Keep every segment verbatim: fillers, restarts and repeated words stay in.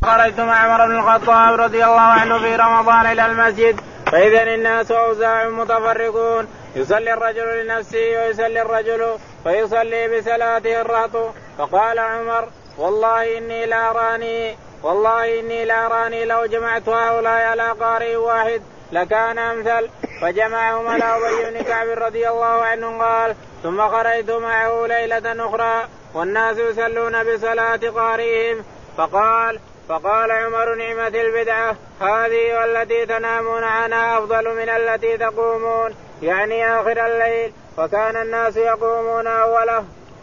خرجت مع عمر بن الخطاب رضي الله عنه في رمضان إلى المسجد فإذا الناس أوزاع متفرقون يصلي الرجل لنفسه ويصلي الرجل فيصلي بصلاته الرهط. فقال عمر والله إني لا أراني والله إني لا أراني لو جمعت هؤلاء على قارئ واحد لكان أمثل. فجمعهم على أبي بن كعب رضي الله عنه قال ثم خرجت معه ليلة أخرى والناس يصلون بصلاة قارئهم فقال فقال عمر نعمة البدعة هذه والتي تنامون عنها أفضل من التي تقومون يعني آخر الليل وكان الناس يقومون أوله.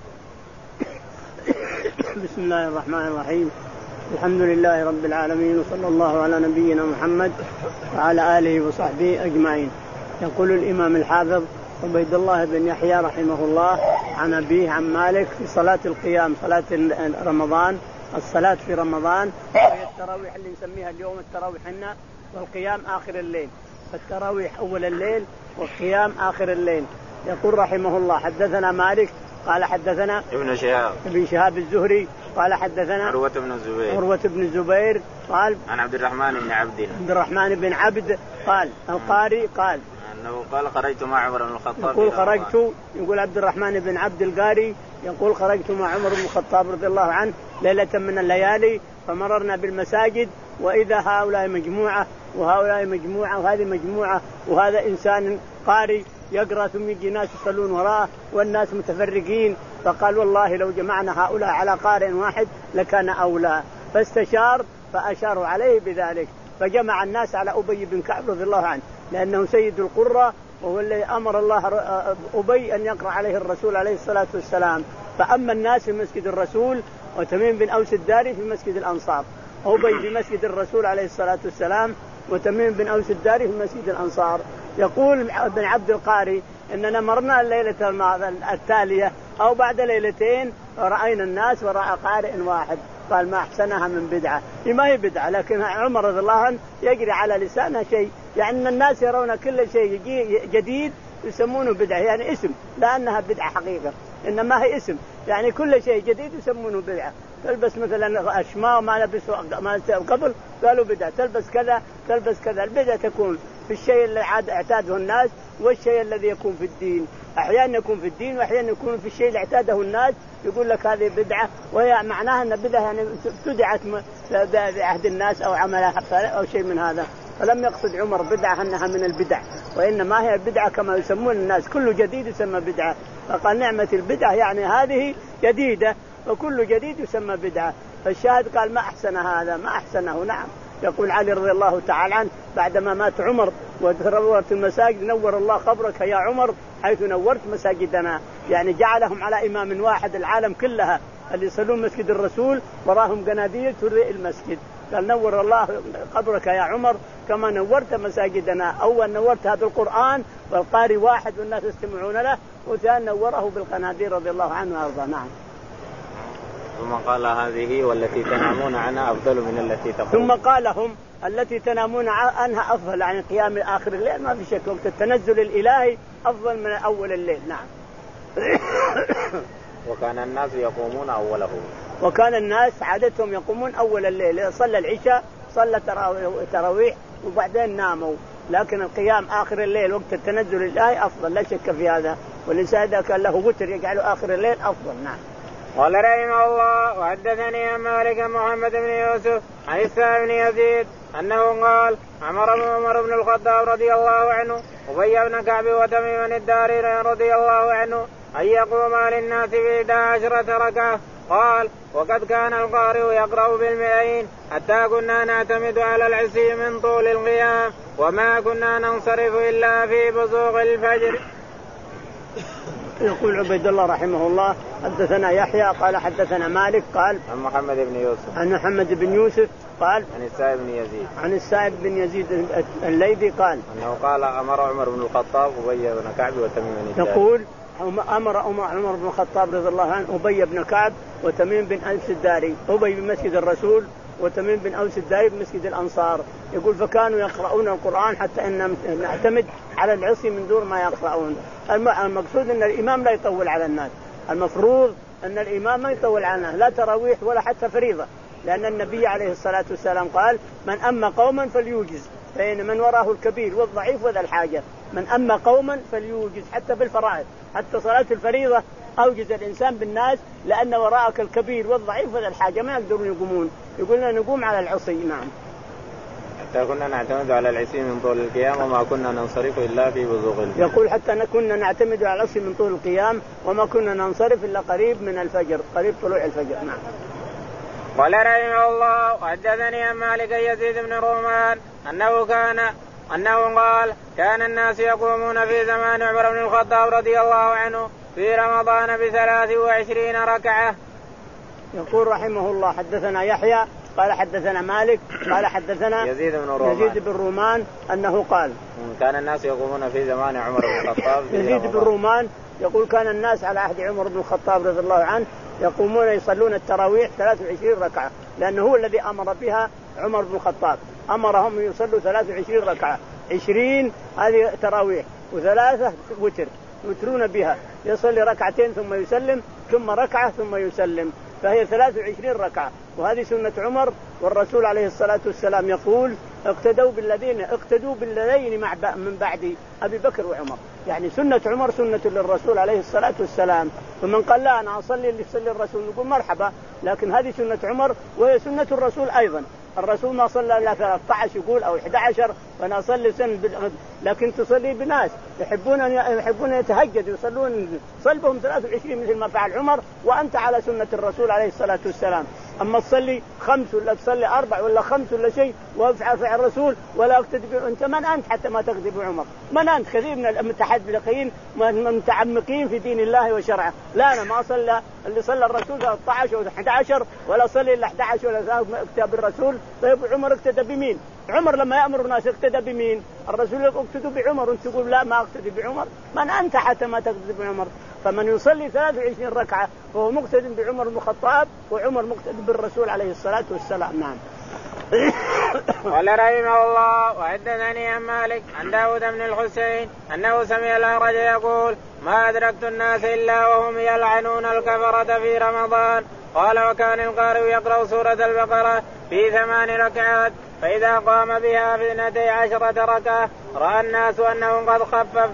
بسم الله الرحمن الرحيم. الحمد لله رب العالمين وصلى الله على نبينا محمد وعلى آله وصحبه أجمعين. يقول الإمام الحافظ عبيد الله بن يحيى رحمه الله عن أبيه عن مالك في صلاة القيام صلاة رمضان الصلاة في رمضان وهي التراويح اللي نسميها اليوم التراويح هنا والقيام آخر الليل. فالتراويح أول الليل والقيام آخر الليل. يقول رحمه الله حدثنا مالك قال حدثنا ابن شهاب ابن شهاب الزهري قال حدثنا عروة بن الزبير عروة بن الزبير قال عن عبد الرحمن بن عبد عبد الرحمن بن عبد قال القاري قال أنه قال خرجت مع عمر بن الخطاب يقول خرجت يقول عبد الرحمن بن عبد القاري يقول خرجت مع عمر بن الخطاب رضي الله عنه ليلة من الليالي فمررنا بالمساجد وإذا هؤلاء مجموعة وهؤلاء مجموعة وهذه مجموعة وهذا إنسان قاري يقرأ ثم يجي ناس يصلون وراءه والناس متفرقين. فقال والله لو جمعنا هؤلاء على قارئ واحد لكان أولى. فاستشار فأشاروا عليه بذلك فجمع الناس على أبي بن كعب رضي الله عنه لأنه سيد القرى وهو الذي أمر الله أبي أن يقرأ عليه الرسول عليه الصلاة والسلام. فأما الناس في مسجد الرسول وتميم بن أوس الداري في مسجد الأنصار. أبي في مسجد الرسول عليه الصلاة والسلام وتميم بن أوس الداري في مسجد الأنصار. يقول ابن عبد القاري إننا مرنا الليلة التالية أو بعد ليلتين ورأينا الناس وراء قارئ واحد. قال ما أحسنها من بدعة. ما هي بدعة لكن عمر رضي الله عنه يجري على لسانه شيء يعني الناس يرون كل شيء جديد يسمونه بدعة يعني اسم لأنها بدعة حقيقة إنما هي اسم يعني كل شيء جديد يسمونه بدعة. تلبس مثلا أشماء ما لبسوا ما قبل قالوا بدعة. تلبس كذا تلبس كذا. البدعة تكون في الشيء اللي عاد اعتاده الناس والشيء الذي يكون في الدين. أحيانا يكون في الدين وأحيانا يكون في الشيء اللي اعتاده الناس يقول لك هذه بدعة وهي معناها أن بدعة يعني ابتدعت بعهد الناس أو عملها أو شيء من هذا. فلم يقصد عمر بدعة أنها من البدع وإنما هي البدعة كما يسمون الناس كل جديد يسمى بدعة. فقال نعمة البدعة يعني هذه جديدة وكل جديد يسمى بدعة. فالشاهد قال ما أحسن هذا ما أحسنه. نعم. يقول علي رضي الله تعالى عنه بعدما مات عمر وتنورت المساجد نور الله قبرك يا عمر حيث نورت مساجدنا يعني جعلهم على إمام واحد العالم كلها اللي يصلون مسجد الرسول وراهم قناديل تضيء المسجد. قال نور الله قبرك يا عمر كما نورت مساجدنا. أول نورت هذا القرآن والقارئ واحد والناس يستمعون له وثاني نوره بالقناديل رضي الله عنه وارضاه. نعم. ثم قال هذه والتي تنامون عنها أفضل من التي تقومون. ثم قال هم التي تنامون عنها أفضل عن قيام آخر الليل ما في شك وقت التنزل الإلهي أفضل من أول الليل. نعم. وكان الناس يقومون أوله. وكان الناس عادتهم يقومون أول الليل. صلى العشاء صلى تراويح وبعدين ناموا لكن القيام آخر الليل وقت التنزل الإلهي أفضل لا شك في هذا. والإنسان إذا كان له وتر يجعله آخر الليل أفضل. نعم. قال رحمه الله وحدثني عن مالك محمد بن يوسف عن السائب بن يزيد أنه قال أمر عمر بن الخطاب رضي الله عنه أبي بن كعب وتميم الداري رضي الله عنه أن يقوم للناس بإحدى عشرة ركعة. قال وقد كان القارئ يقرأ بالمئين حتى كنا نعتمد على العشي من طول القيام وما كنا ننصرف إلا في بزوغ الفجر. يقول عبيد الله رحمه الله حدثنا يحيى قال حدثنا مالك قال عن محمد بن يوسف عن محمد بن يوسف قال عن السائب بن يزيد عن السائب بن يزيد الليثي قال أنه قال أمر عمر بن الخطاب أبي بن كعب وتميم الداري. يقول أمر عمر بن الخطاب رضي الله عنه أبي بن كعب وتميم بن أوس الداري. أبي بمسجد الرسول وتميم بن أوس الداري بمسجد الأنصار. يقول فكانوا يقرؤون القرآن حتى أن نعتمد على العصي من دون ما يقرؤون. المقصود أن الإمام لا يطول على الناس. المفروض أن الإمام ما يطول على الناس لا تراويح ولا حتى فريضة لأن النبي عليه الصلاة والسلام قال من أما قوما فليوجز، فإن من وراه الكبير والضعيف وذا الحاجة. من أما قوما فليوجز حتى بالفرائض، حتى صلاة الفريضة أوجز الإنسان بالناس، لأن وراءك الكبير والضعيف وذا الحاجة ما يقدرون يقومون، يقولون نقوم على العصي. نعم. حتى كنا نعتمد على العصي من طول القيام وما كنا ننصرف إلا في بزوغ الليل. يقول حتى كنا نعتمد على العصي من طول القيام وما كنا ننصرف إلا قريب من الفجر، قريب طلوع الفجر. نعم. قال رحمه الله وحدثني عن مالك يزيد بن رومان أنه كان أنه قال كان الناس يقومون في زمان عمر بن الخطاب رضي الله عنه في رمضان بثلاث وعشرين ركعة. يقول رحمه الله حدثنا يحيى قال حدثنا مالك قال حدثنا يزيد بن رومان, يزيد بن رومان أنه قال كان الناس يقومون في زمان عمر بن الخطاب. يزيد بن رومان يقول كان الناس على عهد عمر بن الخطاب رضي الله عنه يقومون يصلون التراويح ثلاث وعشرين ركعة، لأنه هو الذي أمر بها عمر بن الخطاب، أمرهم يصلوا ثلاث وعشرين ركعة، عشرين هذه تراويح وثلاثة وتر يوترون بها، يصلي ركعتين ثم يسلم ثم ركعة ثم يسلم، فهي ثلاث وعشرين ركعة، وهذه سنة عمر. والرسول عليه الصلاة والسلام يقول اقتدوا بالذين اقتدوا بالذين مع من بعد أبي بكر وعمر، يعني سنة عمر سنة للرسول عليه الصلاة والسلام. فمن قال لا أنا أصلي اللي يصلي الرسول نقول مرحبا، لكن هذه سنة عمر وهي سنة الرسول أيضا. الرسول ما صلى إلا ثلاثة عشر يقول أو أحد عشر وأنا أصلي سن بالغد، لكن تصلي بناس يحبون أن يحبون يتهجدوا يصلون صلبهم ثلاث وعشرين مثل ما فعل عمر، وأنت على سنة الرسول عليه الصلاة والسلام. أما تصلي خمس ولا تصلي أربع ولا خمس ولا شيء وافعل فعل الرسول ولا اقتدي، أنت من أنت حتى ما تقتدي بعمر؟ من أنت؟ كثير من المتحدثين متعمقين في دين الله وشرعه. لا أنا ما أصلى اللي صلى الرسول ثلاثة عشر ولا أحد عشر ولا صلي إلا أحد عشر ولا اقتدى بالرسول. طيب عمر اقتدى بمين؟ عمر لما يأمر الناس اقتدى بمين؟ الرسول اقتدوا بعمر وانت تقول لا ما اقتدي بعمر. من أنت حتى ما تقتدي بعمر؟ فمن يصلي ثلاث وعشرين ركعة فهو مقتد بعمر بن الخطاب، وعمر مقتد بالرسول عليه الصلاة والسلام. نعم. قال رحمه الله وحدثني عن مالك عن داود بن الحسين أنه سمع الأعرج يقول ما أدركت الناس إلا وهم يلعنون الكفرة في رمضان. قال وكان القارئ يقرأ سورة البقرة في ثمان ركعات، فإذا قام بها في اثنتي عشرة ركعة رأى الناس أنه قد خفف.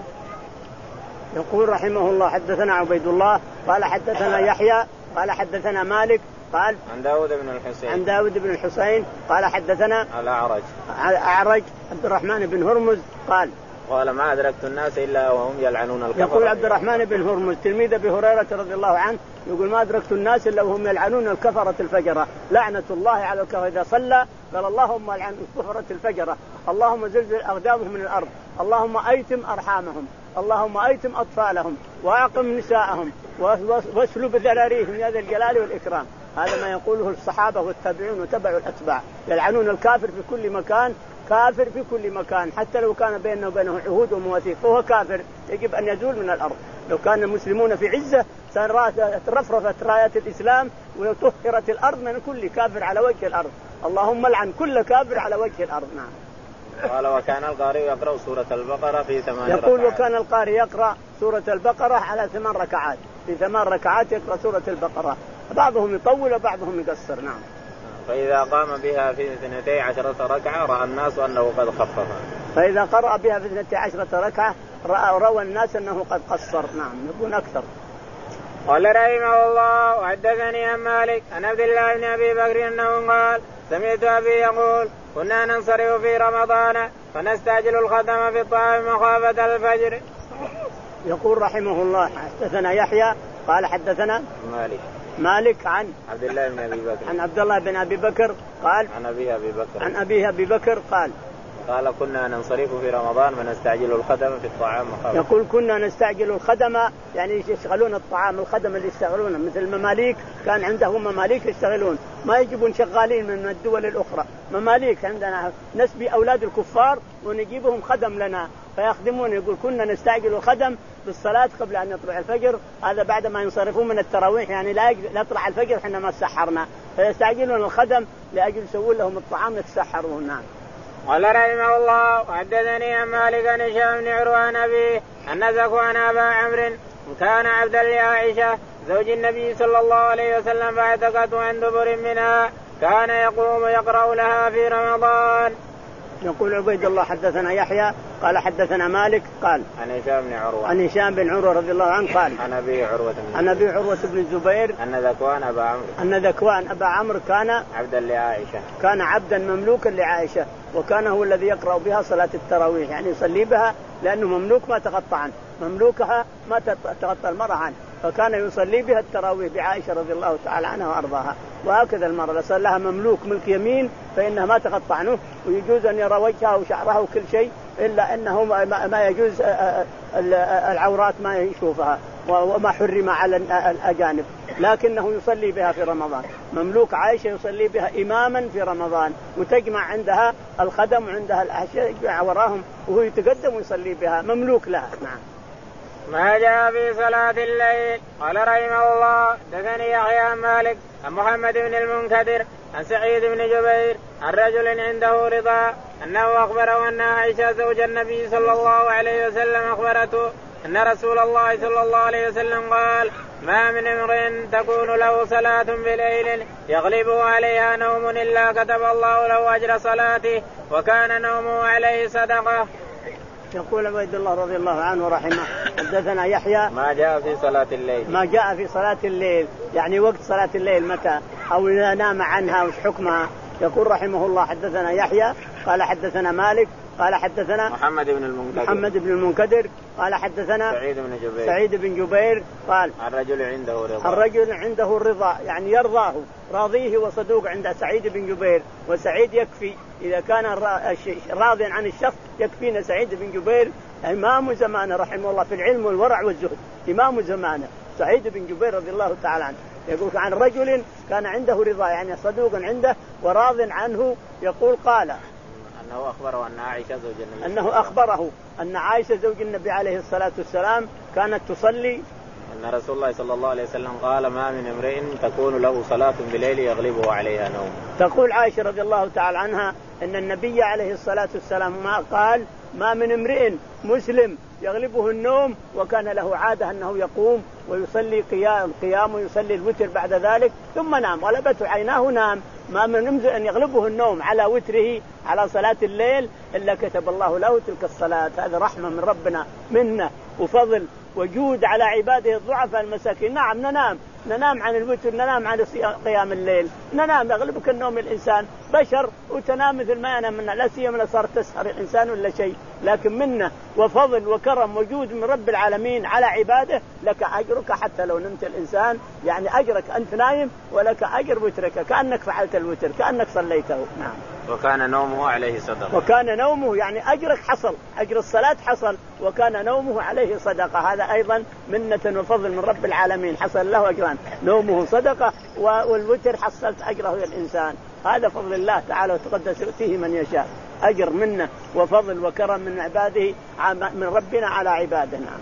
يقول رحمه الله حدثنا عبيد الله قال حدثنا يحيى قال حدثنا مالك قال عن داود بن الحسين عن داود بن الحسين قال حدثنا الأعرج الأعرج عبد الرحمن بن هرمز قال قال ما أدركت الناس إلا وهم يلعنون الكفرة. يقول عبد الرحمن بن هرمز تلميذ أبي هريرة رضي الله عنه يقول ما أدركت الناس إلا وهم يلعنون الكفرة الفجرة، لعنة الله على الكفرة. إذا صلى قال اللهم لعن الكفرة الفجرة، اللهم زلزل أقدامهم من الأرض، اللهم أيتم أرحامهم، اللهم أيتم أطفالهم وأعقم نساءهم واسلب ذراريهم يا ذا الجلال والإكرام. هذا ما يقوله الصحابة والتابعون وتبع الأتباع، يلعنون الكافر في كل مكان، كافر في كل مكان، حتى لو كان بينه وبينه عهود ومواثيق فهو كافر يجب أن يزول من الأرض. لو كان المسلمون في عزة رفرفت راية الإسلام وطهرت الأرض من كل كافر على وجه الأرض. اللهم لعن كل كافر على وجه الأرض. نعم. قال وكان القارئ يقرأ سورة البقرة في ثمان ركعات. يقول وكان القارئ يقرأ سورة البقرة على ثمان ركعات، في ثمان ركعات يقرأ سورة البقرة، بعضهم يطول وبعضهم يقصر. نعم. فإذا قام بها في اثنتي عشرة ركعة رأى الناس أنه قد خفف. فإذا قرأ بها في اثنتي عشرة ركعة رأى روى الناس أنه قد قصر. نعم يكون أكثر. قال رحمه الله وحدثني عن مالك عن عبد الله بن أبي بكر أنه قال سمعت أبي يقول كنا ننصرف في رمضان فنستعجل الخدم في الطعام مخافة الفجر. يقول رحمه الله حدثنا يحيى قال حدثنا مالك مالك عن عبد الله بن أبي بكر عن عبد الله بن أبي بكر قال عن أبي أبي بكر عن أبي أبي بكر قال قال كنا ننصرف في رمضان ونستعجل الخدم في الطعام مخافة. يقول كنا نستعجل الخدم يعني يشغلون الطعام، الخدم اللي يشتغلونه مثل المماليك، كان عندهم مماليك يشتغلون ما يجيبون شغالين من الدول الأخرى، مماليك عندنا نسبي أولاد الكفار ونجيبهم خدم لنا فيخدمون. يقول كنا نستعجل الخدم بالصلاة قبل أن يطلع الفجر، هذا بعد ما ينصرفون من التراويح يعني لا يطلع الفجر حين ما سحرنا، فيستعجلون الخدم لأجل يسوون لهم الطعام يتسحرون. نعم. قال رحمه الله وحدثني عن مالك عن هشام بن عروة عن أبيه أن ذكوان أبا عمرو كان عبدا لعائشة زوج النبي صلى الله عليه وسلم فاعتقته عن دبر منها كان يقوم يقرأ لها في رمضان. يقول عبيد الله حدثنا يحيى قال حدثنا مالك قال عن هشام بن عروة عن هشام بن عروة رضي الله عنه قال عن أبي عروة عن أبي عروة بن الزبير أن ذكوان أبا عمرو أن ذكوان أبا عمرو كان عبدا لعائشة كان عبدا مملوكا لعائشة، وكان هو الذي يقرأ بها صلاة التراويح، يعني يصلي بها لأنه مملوك ما تقطع عنه، مملوكها ما تقطع المرأة عنه، فكان يصلي بها التراويح بعائشة رضي الله تعالى عنها وأرضاها. وهكذا المرأة لو صار لها مملوك ملك يمين فإنها ما تقطع عنه، ويجوز أن يرى وجهها وشعرها وكل شيء، إلا أنه ما يجوز العورات ما يشوفها وما حرم على الأجانب، لكنه يصلي بها في رمضان. مملوك عائشة يصلي بها إماما في رمضان، وتجمع عندها الخدم وعندها الأشياء يجمع وراهم وهو يتقدم ويصلي بها، مملوك لها. نعم. ما جاء في صلاة الليل. قال رحمه الله دثني يحيى عن مالك عن محمد بن المنكدر عن سعيد بن جبير عن رجل عنده رضا أنه أخبره أن عائشة زوج النبي صلى الله عليه وسلم أخبرته أن رسول الله صلى الله عليه وسلم قال: ما من امرئ تكون له صلاة بليل يغلبه عليها نوم إلا كتب الله له أجر صلاته وكان نومه عليه صدقة. يقول عبيد الله رضي الله عنه ورحمه حدثنا يحيى ما جاء في صلاة الليل. ما جاء في صلاة الليل يعني وقت صلاة الليل متى أو نام عنها وش حكمها. يقول رحمه الله حدثنا يحيى قال حدثنا مالك قال حدثنا محمد بن المنكدر محمد بن المنكدر قال حدثنا سعيد بن جبير سعيد بن جبير قال الرجل عنده رضا الرجل عنده الرضا يعني يرضاه راضيه وصدوق عند سعيد بن جبير، وسعيد يكفي إذا كان راضيا عن الشخص يكفينا. سعيد بن جبير إمام زمانه رحمه الله في العلم والورع والزهد، إمام زمانه سعيد بن جبير رضي الله تعالى عنه. يقول عن رجل كان عنده رضا يعني صدوق عنده وراض عنه. يقول قال أنه أخبره أن عائشة زوج النبي أنه أخبره أن عائشة زوج النبي عليه الصلاة والسلام كانت تصلي أن رسول الله صلى الله عليه وسلم قال: ما من امرئ تكون له صلاة بليل يغلبه عليها نوم. تقول عائشة رضي الله تعالى عنها أن النبي عليه الصلاة والسلام ما قال: ما من امرئ مسلم يغلبه النوم، وكان له عادة أنه يقوم ويصلي قيام قيام ويصلي الوتر بعد ذلك ثم نام غلبته عيناه نام. ما من امرئ أن يغلبه النوم على وتره على صلاة الليل إلا كتب الله له تلك الصلاة. هذا رحمة من ربنا منه وفضل وجود على عباده الضعفاء المساكين. نعم ننام ننام عن الوتر، ننام عن قيام الليل، ننام يغلبك النوم. الإنسان بشر وتنام مثل ما ينام منا، لا سيما لا صار تسهر الإنسان ولا شيء، لكن منه وفضل وكرم وجود من رب العالمين على عباده لك أجرك حتى لو نمت الإنسان، يعني أجرك أنت نايم ولك أجر وترك كأنك فعلت الوتر كأنك صليته. نعم. وكان نومه عليه صدقة. وكان نومه يعني أجرك حصل، أجر الصلاة حصل، وكان نومه عليه صدقة. هذا أيضا منة وفضل من رب العالمين، حصل له أجران، نومه صدقة والوتر حصلت أجره الإنسان. هذا فضل الله تعالى وتقدس يؤتيه من يشاء، أجر منه وفضل وكرم من عباده من ربنا على عباده. نعم.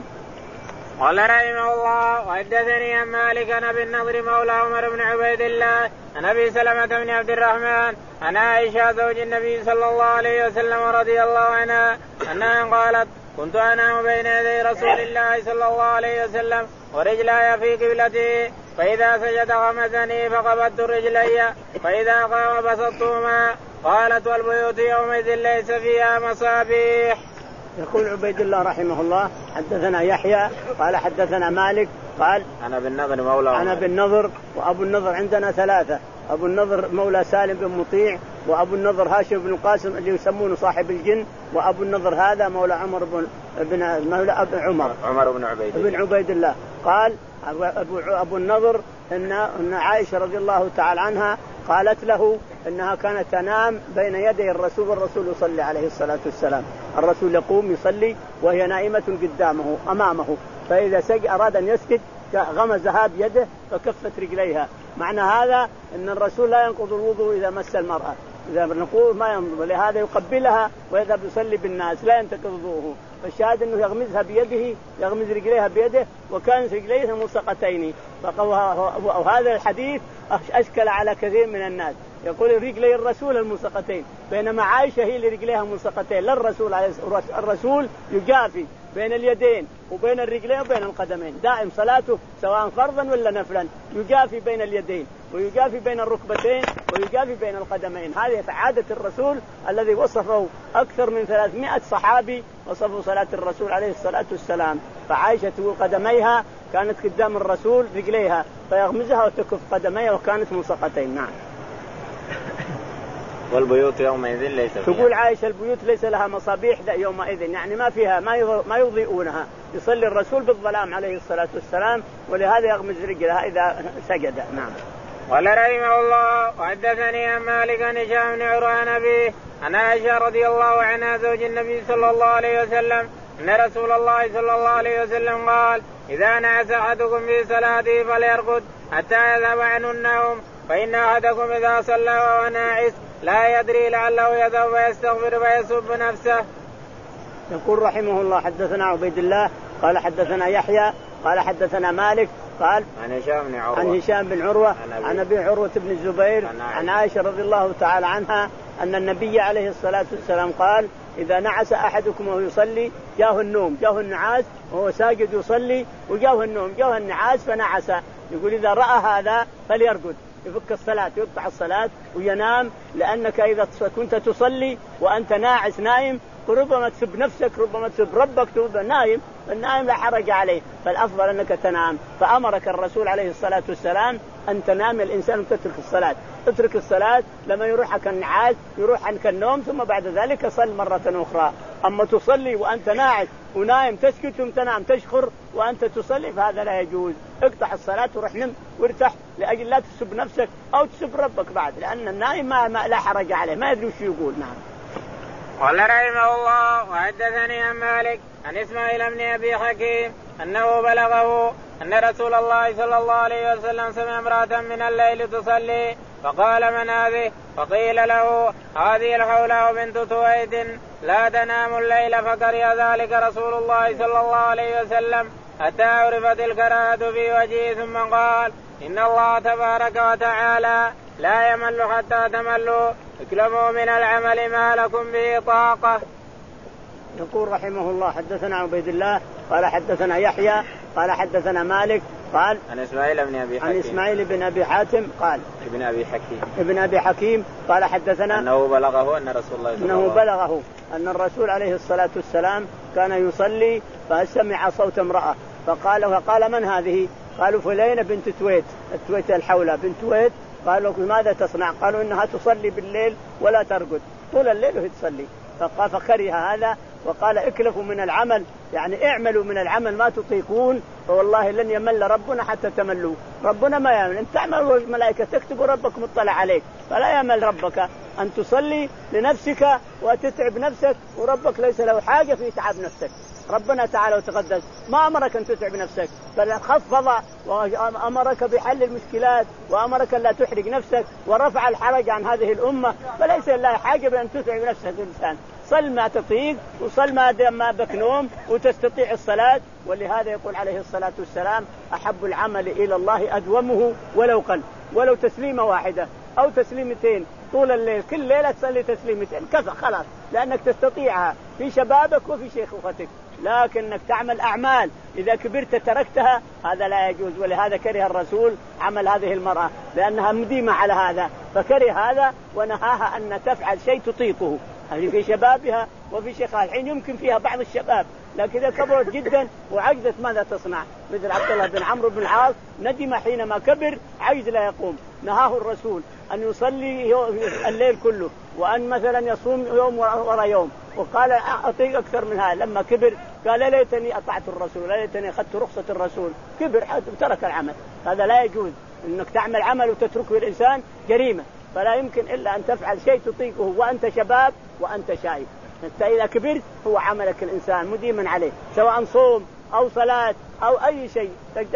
قال رحمه الله وحدثني عن مالك عن ابي النضر مولى عمر بن عبيد الله عن ابي سلمة بن عبد الرحمن عن عائشة زوج النبي صلى الله عليه وسلم رضي الله عنها أنها قالت: كنت أنام بين يدي رسول الله صلى الله عليه وسلم ورجلاي في قبلته، فإذا سجد غمزني فقبضت رجلي، فإذا قام بسطتهما. قالت: والبيوت يومئذ ليس فيها مصابيح. يقول عبيد الله رحمه الله حدثنا يحيى قال حدثنا مالك قال أنا بالنضر مولى أنا بالنضر. وأبو النضر عندنا ثلاثة: أبو النضر مولى سالم بن مطيع، وأبو النضر هاشم بن القاسم اللي يسمونه صاحب الجن، وأبو النضر هذا مولى عمر بن بن مولى أبو عمر عمر بن عبيد بن عبيد الله. قال أبو أبو النضر إن إن عائشة رضي الله تعالى عنها قالت له إنها كانت تنام بين يدي الرسول والرسول يصلي عليه الصلاة والسلام. الرسول يقوم يصلي وهي نائمة قدامه أمامه، فإذا سجد أراد أن يسجد غمزها بيده فكفت رجليها. معنى هذا أن الرسول لا ينقض الوضوء إذا مس المرأة، إذا نقول ما ينظر، لهذا يقبلها ويذهب يصلي بالناس لا ينتقض وضوءه. فالشاهد أنه يغمزها بيده، يغمز رجليها بيده، وكانت رجليها ملصقتين. وهذا الحديث أشكل على كثير من الناس، يقول رجلي الرسول الملصقتين، بينما عائشة هي اللي رجليها ملصقتين، لا الرسول عليه الرسول يجافي بين اليدين وبين الرجلين وبين القدمين، دائم صلاته سواء فرضا ولا نفلا يجافي بين اليدين ويجافي بين الركبتين ويجافي بين القدمين. هذه عادة الرسول الذي وصفه أكثر من ثلاثمائة صحابي وصفوا صلاة الرسول عليه الصلاة والسلام. فعائشة تقول قدميها كانت قدام الرسول رجليها فيغمزها وتكف قدميها وكانت ملصقتين. نعم. والبيوت يومئذ ليس فيها، تقول عائشة البيوت ليس لها مصابيح يومئذ، يعني ما فيها ما يضيئونها، يصلي الرسول بالظلام عليه الصلاة والسلام ولهذا يغمز رجلها إذا سجد. نعم. قال رحمه الله وحدثني عن مالك عن هشام بن عروة عن أبيه عن عائشة رضي الله عنها زوج النبي صلى الله عليه وسلم أن رسول الله صلى الله عليه وسلم قال إذا نعس أحدكم في صلاته فليرقد حتى يذهب عنه النوم، فإن أحدكم إذا صلى وهو ناعس لا يدري لعله يذهب ويستغفر فيسب نفسه. يقول رحمه الله حدثنا عبيد الله قال حدثنا يحيى قال حدثنا مالك قال عن هشام بن عروة عن هشام بن عروة عن أبي عروة بن الزبير عن عائشة رضي الله تعالى عنها أن النبي عليه الصلاة والسلام قال إذا نعس أحدكم وهو يصلي جاه النوم، جاه النعاس وهو ساجد يصلي وجاه النوم، جاه النعاس فنعس. يقول إذا رأى هذا فليرقد، يفك الصلاة يقطع الصلاة وينام، لأنك إذا كنت تصلي وأنت ناعس نايم ربما تسب نفسك ربما تسب ربك تبقى نايم، النايم لا حرج عليه، فالأفضل أنك تنام. فأمرك الرسول عليه الصلاة والسلام أن تنام الإنسان وتترك الصلاة، اترك الصلاة لما يروحك النعاس يروح عنك النوم ثم بعد ذلك صل مرة أخرى. أما تصلي وأنت ناعس ونايم تسكت ثم تنام تشخر وأنت تصلي فهذا لا يجوز، اقطع الصلاة وروح نم وارتاح لأجل لا تسب نفسك أو تسب ربك بعد، لأن النايم ما, ما لا حرج عليه ما يدري وش يقول. نعم. قال رحمه الله وحدثني عن مالك عن إسماعيل بن أبي حكيم أنه بلغه أن رسول الله صلى الله عليه وسلم سمع امرأة من الليل تصلي فقال من هذه؟ فقيل له هذه الحولاء بنت تويد لا تنام الليل، فكره ذلك رسول الله صلى الله عليه وسلم حتى عرفت الكراهة في وجهه ثم قال إن الله تبارك وتعالى لا يمل حتى تملوا، اكلموا من العمل ما لكم به طاقة. يقول رحمه الله حدثنا عبيد الله قال حدثنا يحيى قال حدثنا مالك قال عن إسماعيل بن أبي حكيم عن إسماعيل بن أبي حاتم قال ابن أبي حكيم ابن أبي حكيم قال حدثنا أنه بلغه أن رسول الله أنه بلغه أن الرسول عليه الصلاة والسلام كان يصلي فسمع صوت امرأة فقال وقال من هذه؟ قالوا فلينة بنت تويت التويت الحولة بنت تويت. قالوا ماذا تصنع؟ قالوا إنها تصلي بالليل ولا ترقد طول الليل وهي تصلي. فقال فكره هذا وقال اكلفوا من العمل، يعني اعملوا من العمل ما تطيقون فوالله لن يمل ربنا حتى تملوا. ربنا ما يمل، انت تعمل والملائكة تكتب وربك مطلع عليك، فلا يمل ربك أن تصلي لنفسك وتتعب نفسك وربك ليس له حاجة في تعب نفسك. ربنا تعالى وتقدس ما أمرك أن تتعب نفسك بل خفض وأمرك بحل المشكلات وأمرك لا تحرق نفسك ورفع الحرج عن هذه الأمة، فليس لله حاجة بأن تتعب نفسك الإنسان. صل ما تطيق وصل ما ما بك نوم وتستطيع الصلاة. ولهذا يقول عليه الصلاة والسلام أحب العمل إلى الله أدومه ولو قل، ولو تسليمة واحدة أو تسليمتين طول الليل كل ليلة تصلي تسليمتين كفى خلاص، لأنك تستطيعها في شبابك وفي شيخوختك. لكنك تعمل أعمال إذا كبرت تركتها هذا لا يجوز. ولهذا كره الرسول عمل هذه المرأة لأنها مديمة على هذا، فكره هذا ونهاها أن تفعل شيء تطيقه هذه في شبابها وفي شيخها. الحين يمكن فيها بعض الشباب لكن إذا كبرت جدا وعجزت ماذا تصنع؟ مثل عبد الله بن عمرو بن العاص ندم حينما كبر عجز لا يقوم، نهاه الرسول أن يصلي الليل كله وأن مثلا يصوم يوم وراء يوم، وقال أطيق أكثر من هذا. لما كبر قال ليتني أطعت الرسول ليتني أخذت رخصة الرسول، كبر ترك العمل. هذا لا يجوز، إنك تعمل عمل وتتركه الإنسان جريمة، فلا يمكن إلا أن تفعل شيء تطيقه وأنت شباب وأنت شايب. أنت إذا كبرت هو عملك الإنسان مديما عليه سواء صوم أو صلاة أو أي شيء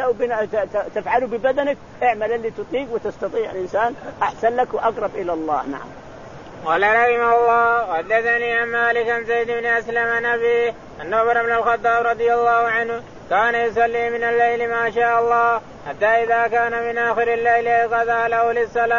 تفعله ببدنك اعمل اللي تطيق وتستطيع الإنسان أحسن لك وأقرب إلى الله. نعم. قال رحمه الله حدثني عن مالك عن زيد بن أسلم نبي أن عمر بن الخطاب رضي الله عنه كان يصلي من الليل ما شاء الله حتى إذا كان من آخر الليل قضى له للصلاة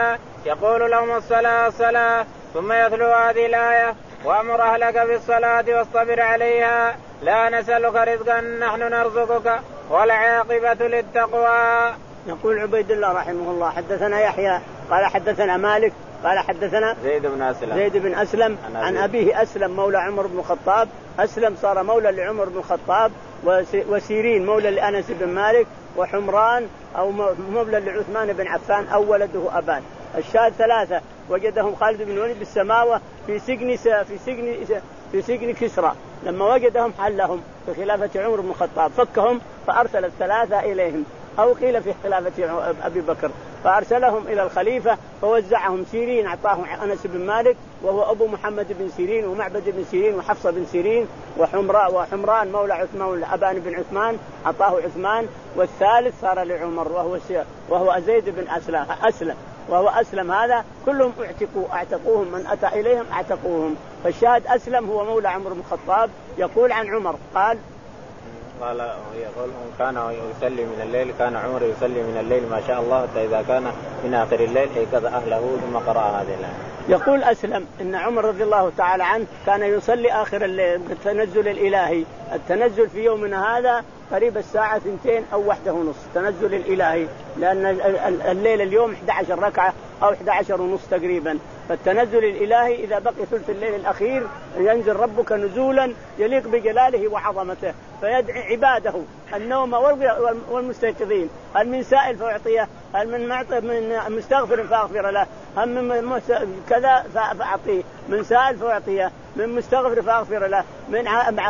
يقول لهم الصلاة الصلاة ثم يتلو هذه الآية وأمر أهلك بالصلاة واصطبر عليها لا نسألك رزقا نحن نرزقك والعاقبة للتقوى. يقول عبيد الله رحمه الله حدثنا يحيى قال حدثنا مالك قال حدثنا زيد بن أسلم زيد بن أسلم عن أبيه أسلم مولى عمر بن الخطاب. أسلم صار مولى لعمر بن الخطاب وسيرين مولى لأنس بن مالك وحمران أو مولى لعثمان بن عفان أو ولده أبان. الشاهد ثلاثة وجدهم خالد بن الوليد بالسماوة في سجن في سجن في سجن كسرى لما وجدهم حلهم في خلافة عمر بن الخطاب فكهم فأرسل الثلاثة إليهم أو قيل في خلافة أبي بكر فأرسلهم إلى الخليفة فوزعهم. سيرين أعطاه أنس بن مالك وهو أبو محمد بن سيرين ومعبد بن سيرين وحفصة بن سيرين وحمراء وحمران مولى عثمان أبان بن عثمان أعطاه عثمان. والثالث صار لعمر وهو وهو زيد بن أسلم أسلم وهو أسلم. هذا كلهم اعتقوا اعتقوهم من أتى إليهم اعتقوهم. فالشاهد أسلم هو مولى عمر بن الخطاب يقول عن عمر قال قال يقول كان يصلي من الليل كان عمر يصلي من الليل ما شاء الله حتى إذا كان من آخر الليل أيقظ أهله ثم قرأ هذه الآية. يقول أسلم إن عمر رضي الله تعالى عنه كان يصلي آخر الليل بالتنزل الإلهي. التنزل في يومنا هذا قريب الساعة اثنتين أو واحدة ونص تنزل الإلهي لأن الليل اليوم إحدى عشرة ركعة أو إحدى عشرة ونص تقريبا. فالتنزل الإلهي إذا بقي ثلث الليل الأخير ينزل ربك نزولا يليق بجلاله وعظمته فيدعي عباده النوم والمستيقظين هل من سائل فأعطيه هل من من مستغفر فأغفر له هل من كذا فأعطيه من سائل فأعطيه من مستغفر فأغفر له من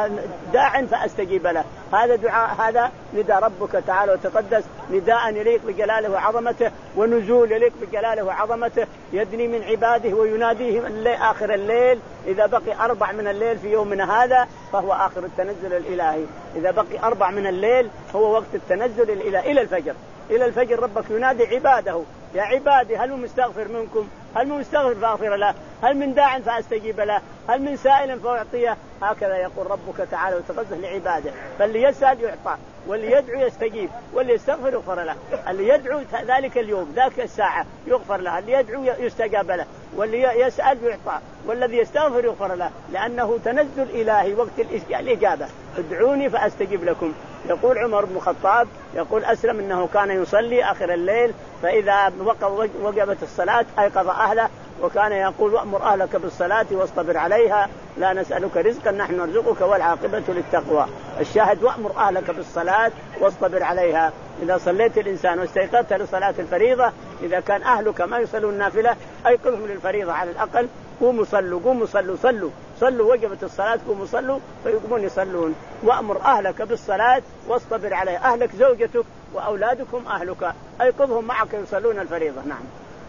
داع فأستجيب له. هذا دعاء هذا نداء ربك تعالى وتقدس نداء يليق بجلاله وعظمته ونزول يليق بجلاله وعظمته يدني من عباده ويناديهم آخر الليل. إذا بقي أربع من الليل في يومنا هذا فهو آخر التنزل الإلهي. إذا بقي أربع من الليل هو وقت التنزل الإلهي إلى الفجر. إلى الفجر ربك ينادي عباده يا عبادي هل من مستغفر منكم هل من مستغفر فأغفر له هل من داع فأستجيب له هل من سائل فأعطيه. هكذا يقول ربك تعالى وتقدس لعباده. فاللي يسأل يعطى واللي يدعو يستجيب واللي يستغفر يغفر له. اللي يدعو ذلك اليوم ذاك الساعة يغفر له اللي يدعو يستجاب له واللي يسأل يعطى والذي يستغفر يغفر له لأنه تنزل إلهي وقت الإجابة ادعوني فأستجيب لكم. يقول عمر بن الخطاب يقول أسلم إنه كان يصلي آخر الليل فإذا وجبت الصلاة أيقظ أهله وكان يقول وأمر أهلك بالصلاة واصطبر عليها لا نسألك رزقا نحن نرزقك والعاقبة للتقوى. الشاهد وأمر أهلك بالصلاة واصطبر عليها. إذا صليت الإنسان واستيقظت لصلاة الفريضة إذا كان أهلك ما يصلون النافلة أيقظهم للفريضة على الأقل قوموا صلوا قوموا صلوا صلوا صلوا وجبت الصلاة قوموا صلوا فيقومون يصلون. وأمر أهلك بالصلاة واصطبر عليها. أهلك زوجتك وأولادكم أهلك أيقظهم معك يصلون الفريضة. نعم.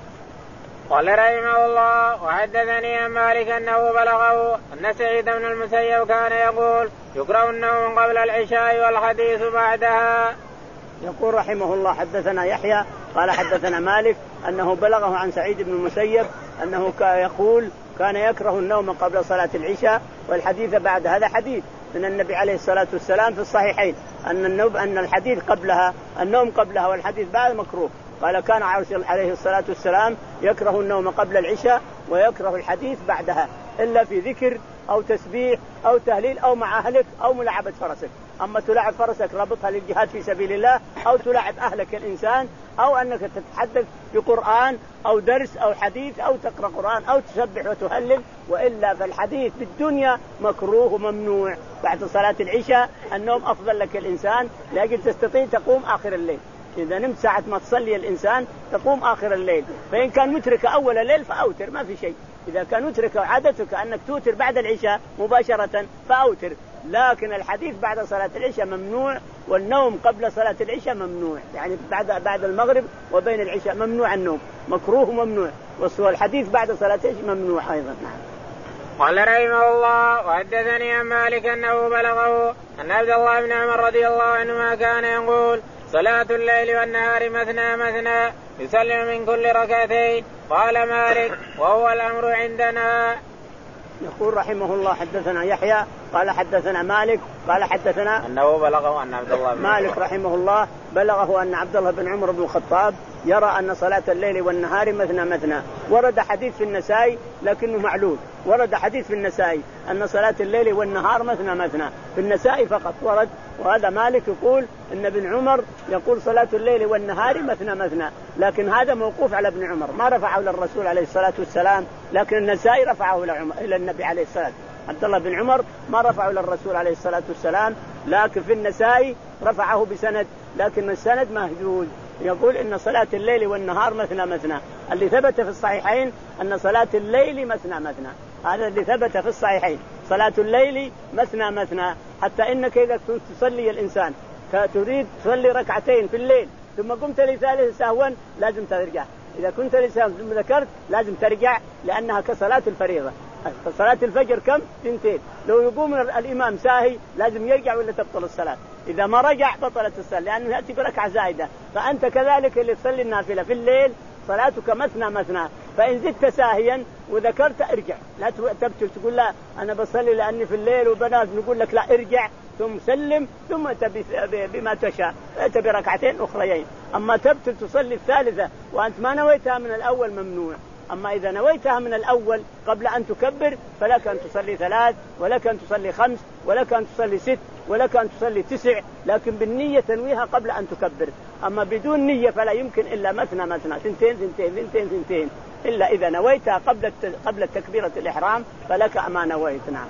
قال رحمه الله وحدثني عن مالك أنه بلغه أن سعيد بن المسيب كان يقول يكره النوم قبل العشاء والحديث بعدها. يقول رحمه الله حدثنا يحيى قال حدثنا مالك أنه بلغه عن سعيد بن المسيب أنه يقول كان يكره النوم قبل صلاة العشاء والحديث بعد. هذا حديث من النبي عليه الصلاة والسلام في الصحيحين أن النوم أن الحديث قبلها النوم قبلها والحديث بعد مكروه. قال كان عليه الصلاة والسلام يكره النوم قبل العشاء ويكره الحديث بعدها إلا في ذكر أو تسبيح أو تهليل أو مع أهلك أو ملاعبة فرسك. أما تلاعب فرسك رابطها للجهاد في سبيل الله أو تلاعب أهلك الإنسان أو أنك تتحدث بقرآن أو درس أو حديث أو تقرأ قرآن أو تسبح وتهلل وإلا فالحديث بالدنيا مكروه وممنوع. بعد صلاة العشاء النوم أفضل لك الإنسان لكن تستطيع تقوم آخر الليل. إذا نمت ساعة ما تصلي الإنسان تقوم آخر الليل. فإن كان مترك أول الليل فأوتر ما في شيء. إذا كان مترك عادتك أنك توتر بعد العشاء مباشرة فأوتر. لكن الحديث بعد صلاة العشاء ممنوع والنوم قبل صلاة العشاء ممنوع. يعني بعد بعد المغرب وبين العشاء ممنوع النوم مكروه وممنوع. والحديث بعد صلاة العشاء ممنوع أيضا. قال رحمه الله وحدثني عن مالك أنه بلغه أن عبد الله بن عمر رضي الله عنهما كان يقول صلاة الليل والنهار مثنى مثنى يسلم من كل ركعتين. قال مالك وهو الأمر عندنا. يقول رحمه الله حدثنا يحيى قال حدثنا مالك قال حدثنا أنه بلغه أن عبد الله بن مالك رحمه الله بلغه أن عبد الله بن عمر بن الخطاب يرى أن صلاة الليل والنهار مثنى مثنى. ورد حديث في النسائي لكنه معلول، ورد حديث في النسائي أن صلاة الليل والنهار مثنى مثنى في النسائي فقط ورد. وهذا مالك يقول إن ابن عمر يقول صلاة الليل والنهار مثنى مثنى، لكن هذا موقوف على ابن عمر ما رفعه للرسول عليه الصلاة والسلام، لكن النسائي رفعه إلى النبي عليه الصلاة والسلام. عبد الله بن عمر ما رفعه للرسول عليه الصلاة والسلام، لكن في النسائي رفعه بسند، لكن السند مهجوز. يقول إن صلاة الليل والنهار مثنى مثنى. اللي ثبت في الصحيحين أن صلاة الليل مثنى مثنى، هذا اللي ثبت في الصحيحين، صلاة الليل مثنى مثنى. حتى إنك إذا كنت تصلي الإنسان تريد تصلي ركعتين في الليل ثم قمت لثالث سهوا لازم ترجع، إذا كنت لسهوا ثم ذكرت لازم ترجع، لأنها كصلاة الفريضة. صلاة الفجر كم؟ اثنتين. لو يقوم الإمام ساهي لازم يرجع ولا تبطل الصلاة، إذا ما رجع بطلت الصلاة لأنه يأتي بركعة زائدة. فأنت كذلك اللي تصلي النافلة في الليل صلاتك مثنى مثنى، فإن زدت ساهيا وذكرت ارجع، لا تبتل تقول لا أنا بصلي لأني في الليل وبنات، نقول لك لا ارجع ثم سلم ثم تبي بما تشاء تبي ركعتين أخريين. أما تبتل تصلي الثالثة وأنت ما نويتها من الأول ممنوع. أما إذا نويتها من الأول قبل أن تكبر فلك أن تصلي ثلاث، ولك أن تصلي خمس، ولك أن تصلي ست، ولك أن تصلي تسع، لكن بالنية تنويها قبل أن تكبر. أما بدون نية فلا يمكن إلا مثنى مثنى، ثنتين ثنتين ثنتين ثنتين، إلا إذا نويتها قبل قبل تكبيرة الإحرام فلك ما نويت. نعم.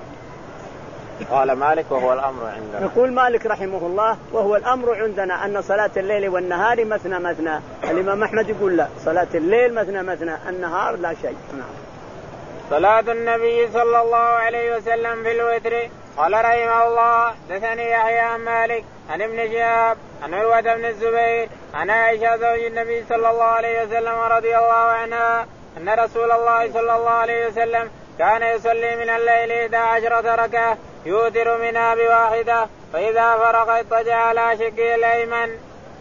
قال مالك وهو الأمر عندنا. يقول مالك رحمه الله وهو الأمر عندنا أن صلاة الليل والنهار مثنى مثنى. الإمام أحمد يقول لا، صلاة الليل مثنى مثنى، النهار لا شيء. نعم. صلاة النبي صلى الله عليه وسلم في الوتر. قال رحمه الله دثني يحيى عن مالك عن ابن شهاب عن عروة بن الزبير عن عائشة زوج النبي صلى الله عليه وسلم رضي الله عنها أن رسول الله صلى الله عليه وسلم كان يصلي من الليل إحدى عشرة ركعة يوتر منها بواحدة، فإذا فرغ اضطجع على شقه الأيمن.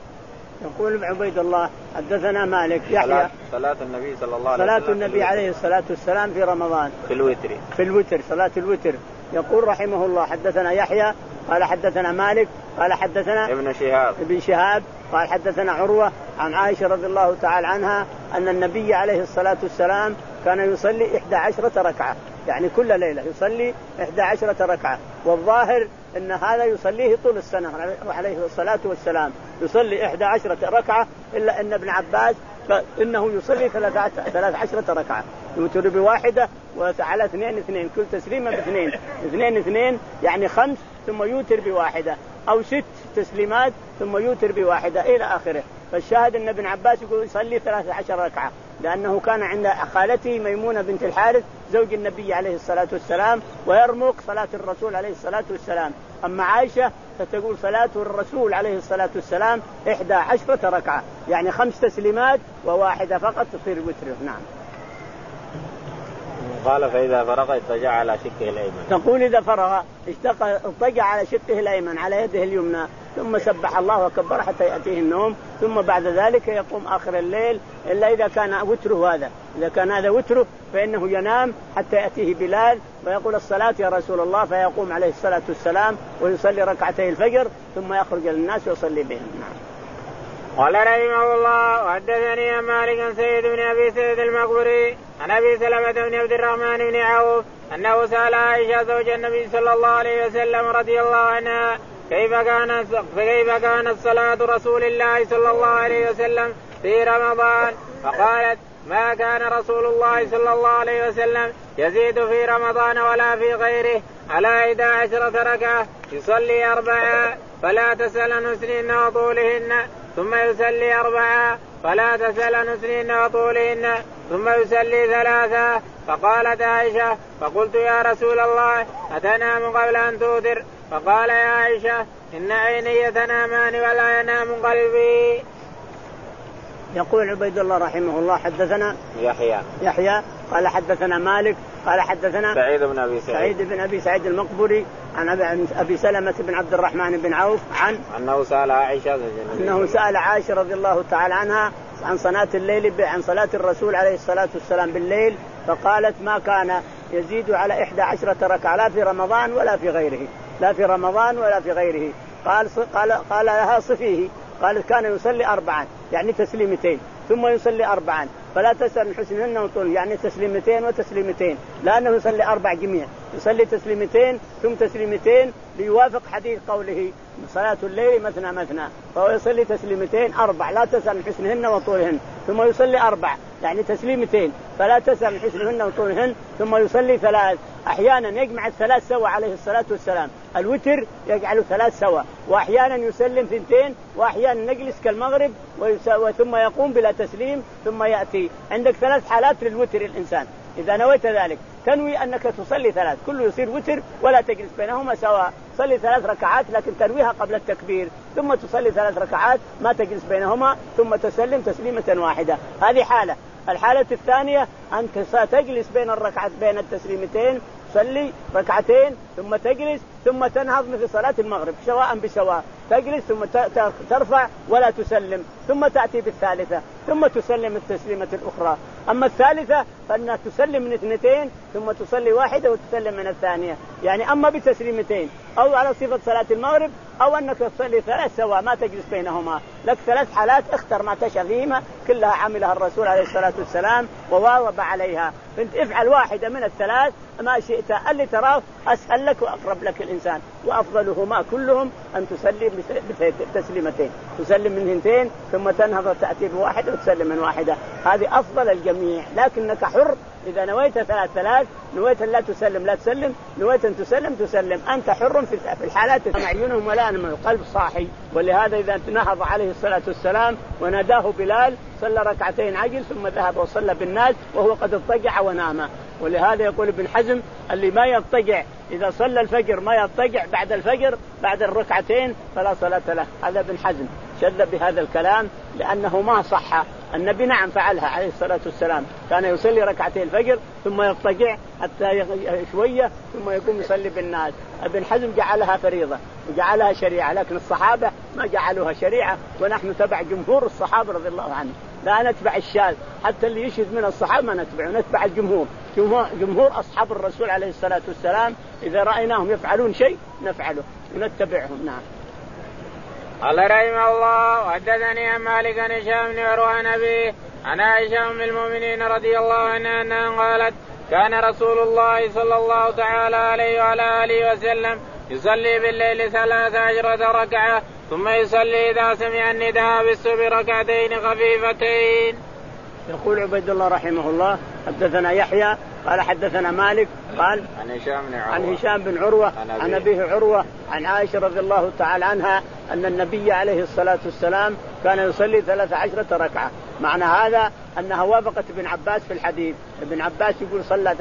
يقول عبيد الله حدثنا مالك يحيى صلاة النبي صلى الله عليه وسلم وسلم صلاة النبي عليه الصلاة والسلام في رمضان في الوتر في الوتر صلاة الوتر. يقول رحمه الله حدثنا يحيى قال حدثنا مالك قال حدثنا ابن شهاب ابن شهاب قال حدثنا عروة عن عائشة رضي الله تعالى عنها أن النبي عليه الصلاة والسلام كان يصلي إحدى عشرة ركعة، يعني كل ليلة يصلي إحدى عشرة ركعة، والظاهر أن هذا يصليه طول السنة عليه الصلاة والسلام، يصلي إحدى عشرة ركعة، إلا أن ابن عباس إنه يصلي ثلاث عشرة ركعة يوتر بواحدة وعلى اثنين اثنين، كل تسليمة باثنين اثنين اثنين يعني خمس، ثم يوتر بواحدة، أو ست تسليمات ثم يوتر بواحدة إلى آخره. فالشاهد أن ابن عباس يقول يصلي ثلاث عشر ركعة، لأنه كان عند خالته ميمونة بنت الحارث زوج النبي عليه الصلاة والسلام ويرمق صلاة الرسول عليه الصلاة والسلام. أما عائشة فتقول صلاة الرسول عليه الصلاة والسلام إحدى عشرة ركعة، يعني خمس تسليمات وواحدة فقط تصير وتر. نعم. قال فإذا فرغ اضطجع على شقه الأيمن. تقول إذا فرغ اضطجع على شقه الأيمن على يده اليمنى، ثم سبح الله وكبر حتى يأتيه النوم، ثم بعد ذلك يقوم آخر الليل، إلا إذا كان وتره هذا، إذا كان هذا وتره فإنه ينام حتى يأتيه بلال ويقول الصلاة يا رسول الله، فيقوم عليه الصلاة والسلام ويصلي ركعتي الفجر ثم يخرج للناس ويصلي بهم. نعم. قال رحمه الله وحدثني عن مالك عن سيد بن أبي سعيد المقبري عن أبي سلمة بن عبد الرحمن بن عوف أنه سأل عائشة زوج النبي صلى الله عليه وسلم رضي الله عنها كيف كانت كيف كانت صلاة رسول الله صلى الله عليه وسلم في رمضان، فقالت ما كان رسول الله صلى الله عليه وسلم يزيد في رمضان ولا في غيره على إحدى عشرة ركعة، يصلي أربعة فلا تسأل عن حسنهن وطولهن، ثم يصلي أربعة فلا تسأل عن حسنهن وطولهن، ثم يصلي ثلاثة. فقالت عائشة فقلت يا رسول الله أتنام قبل أن توتر؟ فقال يا عائشة إن عيني تنامان ولا ينام قلبي. يقول عبيد الله رحمه الله حدثنا يحيى يحيى قال حدثنا مالك قال حدثنا سعيد بن أبي سعيد, سعيد بن أبي سعيد المقبري عن أبي سلمة بن عبد الرحمن بن عوف عن أنه سأل عائشة أنه سأل عائشة رضي الله تعالى عنها عن صلاة الليل عن صلاة الرسول عليه الصلاة والسلام بالليل، فقالت ما كان يزيد على إحدى عشرة ركعة لا في رمضان ولا في غيره، لا في رمضان ولا في غيره. قال قال قال لها صفيه، قالت كان يصلي أربعا يعني تسليمتين ثم يصلي أربعا فلا تسأل من حسنهن وطول يعني تسليمتين وتسليمتين، لأنه يصلي أربع جميع، يصلي تسليمتين ثم تسليمتين ليوافق حديث قوله صلاة الليل مثنى مثنى، فهو يصلي تسليمتين أربع لا تسأل من حسنهن وطولهن، ثم يصلي أربع يعني تسليمتين فلا تسأل من حسنهن وطولهن، ثم يصلي ثلاث. أحيانا يجمع الثلاث سوا عليه الصلاة والسلام، الوتر يجعله ثلاث سوا، وأحيانا يسلم ثنتين، وأحيانا نجلس كالمغرب ثم يقوم بلا تسليم ثم يأتي. عندك ثلاث حالات للوتر الإنسان، إذا نويت ذلك تنوي أنك تصلي ثلاث كله يصير وتر ولا تجلس بينهما سواء، صلي ثلاث ركعات لكن تنويها قبل التكبير، ثم تصلي ثلاث ركعات ما تجلس بينهما ثم تسلم تسليمة واحدة. هذه حالة. الحالة الثانية أنك ستجلس بين الركعات بين التسليمتين، تصلي ركعتين ثم تجلس ثم تنهض مثل صلاة المغرب سواء بسواء، تجلس ثم ترفع ولا تسلم ثم تأتي بالثالثة ثم تسلم التسليمة الأخرى. أما الثالثة فإنها تسلم من اثنتين ثم تصلي واحدة وتسلم من الثانية، يعني أما بتسليمتين أو على صفة صلاة المغرب أو أنك تصلي ثلاث سواء ما تجلس بينهما. لك ثلاث حالات اختر ما تشاء فيهما، كلها عملها الرسول عليه الصلاة والسلام وواظب عليها، فانت افعل واحدة من الثلاث ما شئت اللي تراه أسهل لك وأقرب لك الإنسان، وأفضلهما كلهم أن تسلم بتسليمتين، تسلم من اثنتين ثم تنهض تأتي بواحدة وتسلم من واحدة، هذه أفضل الجميع. لكنك حر إذا نويت ثلاث ثلاث، نويت لا تسلم لا تسلم، نويت أن تسلم تسلم، أنت حر في الحالات معيونهم ولا من القلب صاحي. ولهذا إذا نهض عليه الصلاة والسلام وناداه بلال صلى ركعتين عجل ثم ذهب وصلى بالناس وهو قد اضطجع ونام. ولهذا يقول ابن حزم اللي ما يضطجع إذا صلى الفجر ما يضطجع بعد الفجر بعد الركعتين فلا صلاة له. هذا ابن حزم شد بهذا الكلام لأنه ما صح. النبي نعم فعلها عليه الصلاة والسلام، كان يصلي ركعتين الفجر ثم يضطجع حتى شوية ثم يقوم يصلي بالناس. ابن حزم جعلها فريضة وجعلها شريعة، لكن الصحابة ما جعلوها شريعة، ونحن تبع جمهور الصحابة رضي الله عنهم، لا نتبع الشاذ، حتى اللي يشهد من الصحابة ما نتبعه، نتبع الجمهور. جمهور أصحاب الرسول عليه الصلاة والسلام إذا رأيناهم يفعلون شيء نفعله ونتبعهم. نعم. قال رحمه الله وحدثني عن مالك عن هشام بن عروة عن أبيه عن عائشة أم المؤمنين رضي الله عنها أنها قالت كان رسول الله صلى الله تعالى عليه وعلى آله وسلم يصلي بالليل ثلاث عشرة ركعة ثم يصلي إذا سمع النداء بالصبح ركعتين خفيفتين. يقول عبيد الله رحمه الله حدثنا يحيى قال حدثنا مالك قال عن هشام بن عروة عن هشام بن عروة عن أبيه عروة عن عائشة رضي الله تعالى عنها أن النبي عليه الصلاة والسلام كان يصلي ثلاث عشرة ركعة. معنى هذا أنها وافقت ابن عباس في الحديث، ابن عباس يقول صلى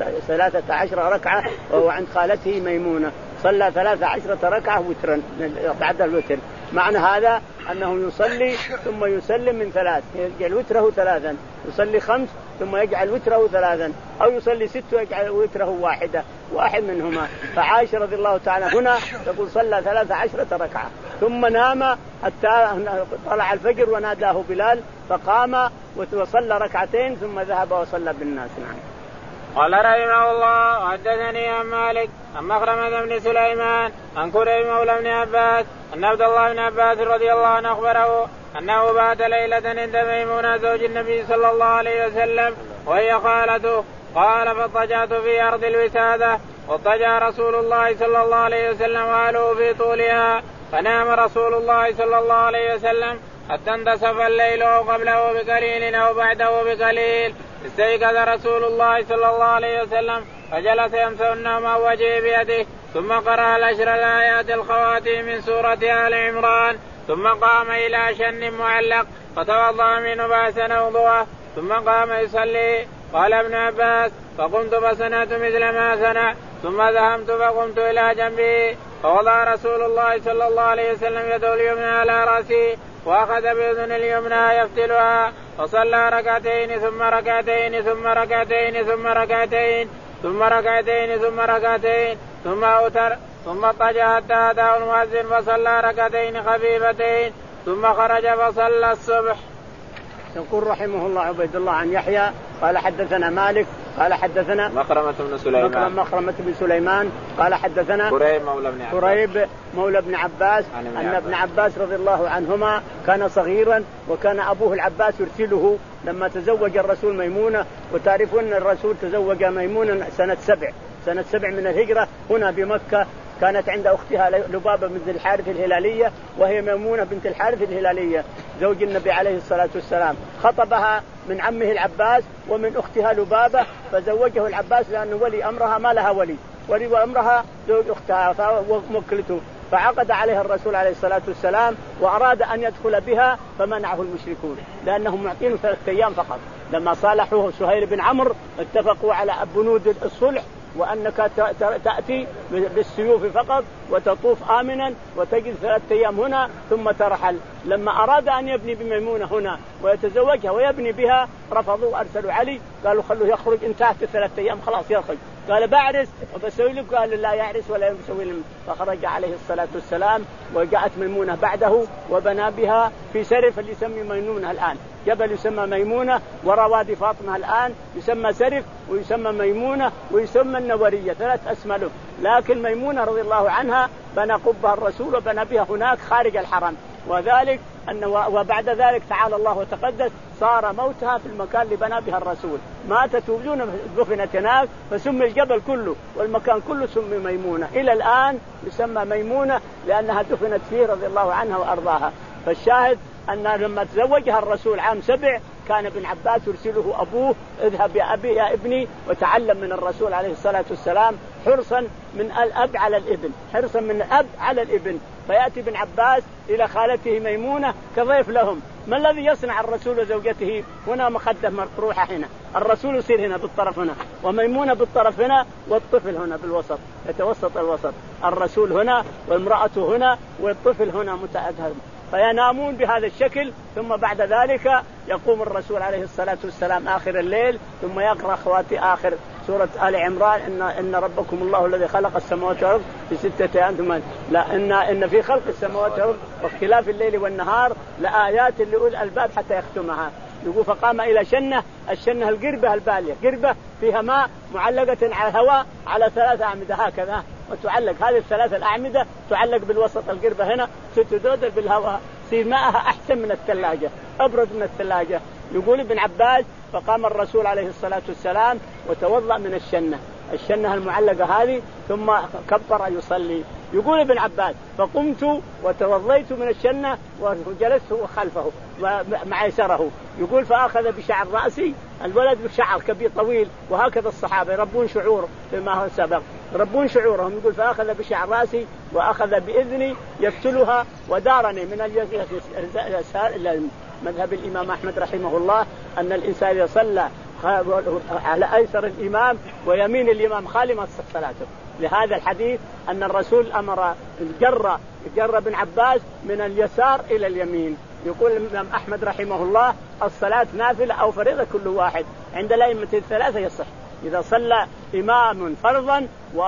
ثلاثة عشر ركعة وهو عند خالته ميمونة، صلى ثلاث عشرة ركعة وترا بعد الوتر. معنى هذا أنه يصلي ثم يسلم من ثلاث، يجعل وتره ثلاثا، يصلي خمس ثم يجعل وتره ثلاثا، أو يصلي ست ويجعل وتره واحدة، واحد منهما. فعائشة رضي الله تعالى هنا تقول صلى ثلاث عشرة ركعة ثم نام حتى طلع الفجر وناداه بلال فقام وصلى ركعتين ثم ذهب وصلى بالناس. نعم. قال رحمه الله حدثني عن مالك عن مخرمة بن سليمان عن كريم مولى بن عباس أن عبد الله بن عباس رضي الله عنه أخبره أنه بات ليلة عند ميمونة زوج النبي صلى الله عليه وسلم وهي خالته، قال فاضطجعت في أرض الوسادة واضطجع رسول الله صلى الله عليه وسلم وأهله في طولها، فنام رسول الله صلى الله عليه وسلم حتى انتصف الليل أو قبله بقليل أو بعده بقليل. استيقظ رسول الله صلى الله عليه وسلم فجلس يمسح النوم وجهه بيده ثم قرأ العشر الآيات الخواتيم من سورة آل عمران ثم قام إلى شن معلق فتوضأ منه بأحسن وضوءه ثم قام يصلي. قال ابن عباس فقمت فصنعت مثل ما صنع ثم ذهبت فقمت إلى جنبه فوضع رسول الله صلى الله عليه وسلم يده اليمنى على رأسه وأخذ بأذن اليمنى يفتلها وصلى ركعتين ثم ركعتين ثم ركعتين ثم ركعتين ثم ركعتين ثم ركعتين ثم أوتر ثم اضطجع حتى أتاه المؤذن فصلى ركعتين خفيفتين ثم خرج فصلى الصبح. يقول رحمه الله عبيد الله عن يحيى قال حدثنا مالك قال حدثنا مخرمة بن سليمان مخرمة بن سليمان قال حدثنا قريب مولى بن عباس قريب مولى ابن عباس أن ابن عباس رضي الله عنهما كان صغيرا وكان أبوه العباس يرسله لما تزوج الرسول ميمونة. وتعرفون الرسول تزوج ميمونة سنة سبع سنة سبع من الهجرة هنا بمكة. كانت عند أختها لبابة بنت الحارث الهلالية وهي ميمونة بنت الحارث الهلالية زوج النبي عليه الصلاة والسلام. خطبها من عمه العباس ومن أختها لبابة فزوجه العباس لأنه ولي أمرها ما لها ولي ولي أمرها زوج أختها وموكلته. فعقد عليها الرسول عليه الصلاة والسلام وأراد أن يدخل بها فمنعه المشركون لأنهم معطينه ثلاثة أيام فقط. لما صالحوه سهيل بن عمرو اتفقوا على بنود الصلح وأنك تأتي بالسيوف فقط وتطوف آمنا وتجد ثلاثة أيام هنا ثم ترحل. لما أراد أن يبني بميمونة هنا ويتزوجها ويبني بها رفضوا وأرسلوا علي قالوا خلوه يخرج انتهت الثلاثة أيام خلاص يخرج. قال بعرس وبسوي لك قال لا يعرس ولا يسوي لهم. فخرج عليه الصلاة والسلام وجاءت ميمونة بعده وبنى بها في سرف اللي يسمي ميمونة الآن جبل يسمى ميمونة وراء وادي فاطمة الآن يسمى سرف ويسمى ميمونة ويسمى النورية ثلاث أسماء له. لكن ميمونة رضي الله عنها بنى قبها الرسول وبنى بها هناك خارج الحرم. وذلك أن وبعد ذلك تعالى الله وتقدس صار موتها في المكان اللي بنى بها الرسول ماتت وبدون دفنت هناك فسمي الجبل كله والمكان كله سمي ميمونة. إلى الآن يسمى ميمونة لأنها دفنت فيه رضي الله عنها وأرضاها. فالشاهد أن لما تزوجها الرسول عام سبع كان ابن عباس يرسله أبوه اذهب يا أبي يا ابني وتعلم من الرسول عليه الصلاة والسلام حرصا من الأب على الابن حرصا من الأب على الابن. فيأتي ابن عباس إلى خالته ميمونة كضيف لهم. ما الذي يصنع الرسول وزوجته؟ هنا مخدة مروحة هنا الرسول يصير هنا بالطرف هنا وميمونة بالطرف هنا والطفل هنا بالوسط يتوسط الوسط الرسول هنا والمرأة هنا والطفل هنا متأدب فينامون بهذا الشكل. ثم بعد ذلك يقوم الرسول عليه الصلاة والسلام آخر الليل ثم يقرأ أخواتي آخر سورة آل عمران إن إن ربكم الله الذي خلق السماوات والأرض في ستة أيام ثم لا إن إن في خلق السماوات والأرض واختلاف الليل والنهار لآيات لأولي الألباب حتى يختمها. يقول فقام إلى شنة الشنة القربة البالية قربة فيها ماء معلقة على الهواء على ثلاث أعمدة هكذا وتعلق هذه الثلاث الأعمدة تعلق بالوسط القربة هنا ستدودر بالهواء يصير ماءها أحسن من الثلاجة أبرد من الثلاجة. يقول ابن عباس فقام الرسول عليه الصلاة والسلام وتوضأ من الشنة الشنة المعلقة هذه ثم كبر يصلي. يقول ابن عباس فقمت وتوضيت من الشنة وجلست خلفه مع يساره. يقول فأخذ بشعر رأسي الولد بشعر كبير طويل وهكذا الصحابة يربون شعور فيما هو سبق يربون شعورهم. يقول فأخذ بشعر رأسي وأخذ بإذني يفتلها ودارني من اليسار. مذهب الإمام أحمد رحمه الله أن الإنسان إذا صلى على أيسر الإمام ويمين الإمام خالي ما تصح صلاته. لهذا الحديث أن الرسول أمر جر جر ابن عباس من اليسار إلى اليمين. يقول الإمام أحمد رحمه الله الصلاة نافلة أو فريضة كل واحد عند الأئمة الثلاثة يصح. إذا صلى إمام فرضا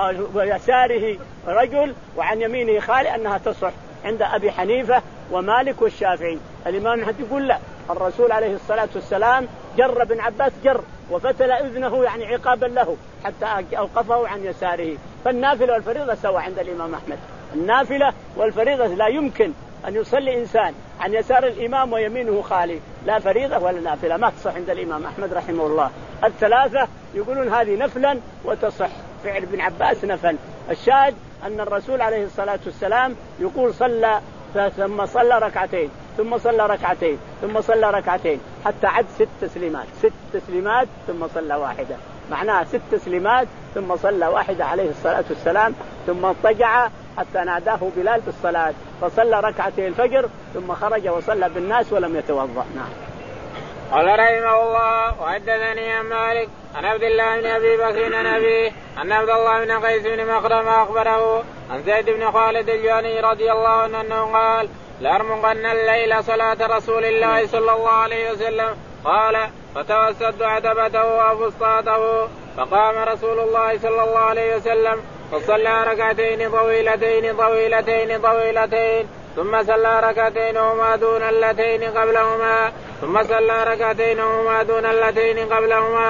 ويساره رجل وعن يمينه خالي أنها تصح عند أبي حنيفة ومالك والشافعي. الإمام أحمد يقول لا الرسول عليه الصلاة والسلام جر ابن عباس جر وفتل إذنه يعني عقابا له حتى أوقفه عن يساره. فالنافلة والفريضة سوا عند الإمام أحمد. النافلة والفريضة لا يمكن أن يصلي إنسان عن يسار الإمام ويمينه خالي لا فريضة ولا نافلة ما تصح عند الإمام أحمد رحمه الله. الثلاثة يقولون هذه نفلا وتصح فعل ابن عباس نفل. الشاهد أن الرسول عليه الصلاة والسلام يقول صلى ثم صلى ركعتين ثم صلى ركعتين ثم صلى ركعتين حتى عد ست تسليمات ست تسليمات ثم صلى واحدة معناها ست تسليمات ثم صلى واحدة عليه الصلاة والسلام ثم اضطجع حتى ناداه بلال بالصلاة فصلى ركعتين الفجر ثم خرج وصلى بالناس ولم يتوضأ. نعم. قال رحمه الله وحدثني عن مالك عن عبد الله بن أبي بكر عن أبيه أن عبد الله بن قيس بن مخرم أخبره عن زيد بن خالد الجهني رضي الله عنه أنه قال لأرمقن الليل صلاة رسول الله صلى الله عليه وسلم قال فتوسدت عتبته وفسطاته فقام رسول الله صلى الله عليه وسلم فصلى ركعتين طويلتين طويلتين طويلتين ثم صلى ركعتين وما دون اللتين قبلهما ثم صلى ركعتين وما دون اللتين قبلهما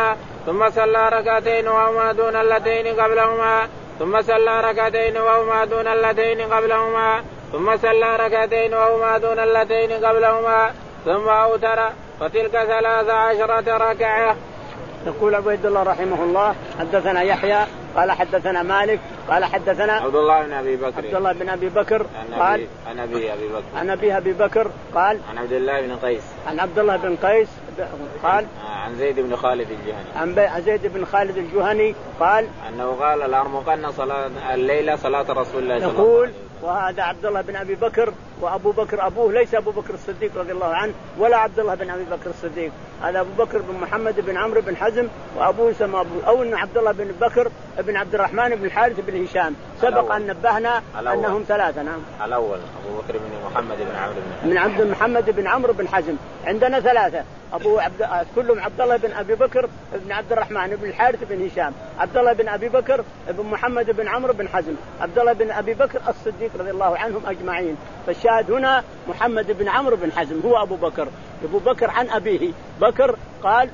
ثم صلى ركعتين وهما دون اللتين قبلهما ثم صلى ركعتين وهما دون اللتين قبلهما ثم صلى ركعتين وهما دون اللتين قبلهما ثم أوتر فتلك ثلاث عشرة ركعة. يقول عبيد الله رحمه الله حدثنا يحيى قال حدثنا مالك قال حدثنا عبد الله بن أبي بكر عبد الله بن أبي بكر قال عن أبي أبي بكر عن أبي أبي بكر قال عن عبد الله بن قيس عن عبد الله بن قيس قال عن زيد بن خالد الجهني عن زيد بن خالد الجهني قال أنه قال الأرمقن صلاة الليلة صلاة رسول الله صلى الله عليه وسلم. يقول وهذا عبد الله بن أبي بكر وأبو بكر أبوه ليس أبو بكر الصديق رضي الله عنه ولا عبد الله بن أبي بكر الصديق، هذا أبو بكر بن محمد بن عمرو بن حزم وأبوه سمى أبو أو إن عبد الله بن بكر بن عبد الرحمن بن الحارث بن هشام سبق أن نبهنا أنهم ثلاثة. نعم الأول أبو بكر بن محمد بن عمرو بن من عبد محمد بن عمرو بن حزم، عندنا ثلاثة أبو عبد كلهم عبد الله بن أبي بكر بن عبد الرحمن بن الحارث بن هشام، عبد الله بن أبي بكر بن محمد بن عمرو بن حزم، عبد الله بن أبي بكر الصديق رضي الله عنهم أجمعين. فالشاهد هنا محمد بن عمرو بن حزم هو أبو بكر. أبو بكر عن أبيه بكر قال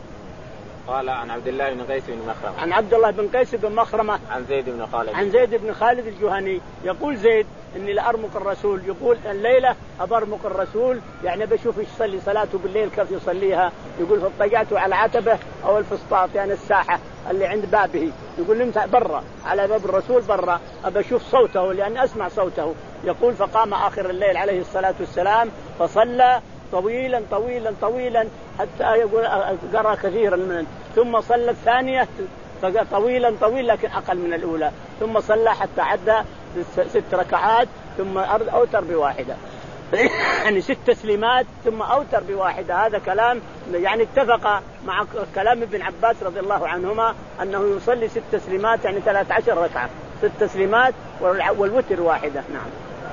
قال عن عبد الله بن قيس بن مخرمة عن عبد الله بن قيس بن مخرمة عن زيد بن خالد عن زيد بن خالد الجهني يقول زيد إني لأرمق الرسول، يقول الليلة أبرمق الرسول يعني بشوف يصلي صلاته بالليل كيف يصليها، يقول فاضطجعت على عتبة أو الفسطاط يعني الساحة اللي عند بابه، يقول نمت برا على باب الرسول برا أبى أشوف صوته لأني أسمع صوته. يقول فقام آخر الليل عليه الصلاة والسلام فصلى طويلا طويلا طويلا حتى يقول قرأ كثيرا من ثم صلى الثانية طويلا طويلا لكن أقل من الأولى ثم صلى حتى عدى ست ركعات ثم أوتر بواحدة يعني ست تسليمات ثم أوتر بواحدة. هذا كلام يعني اتفق مع كلام ابن عباس رضي الله عنهما أنه يصلي ست تسليمات يعني ثلاث عشر ركعة، ست تسليمات والوتر واحدة. نعم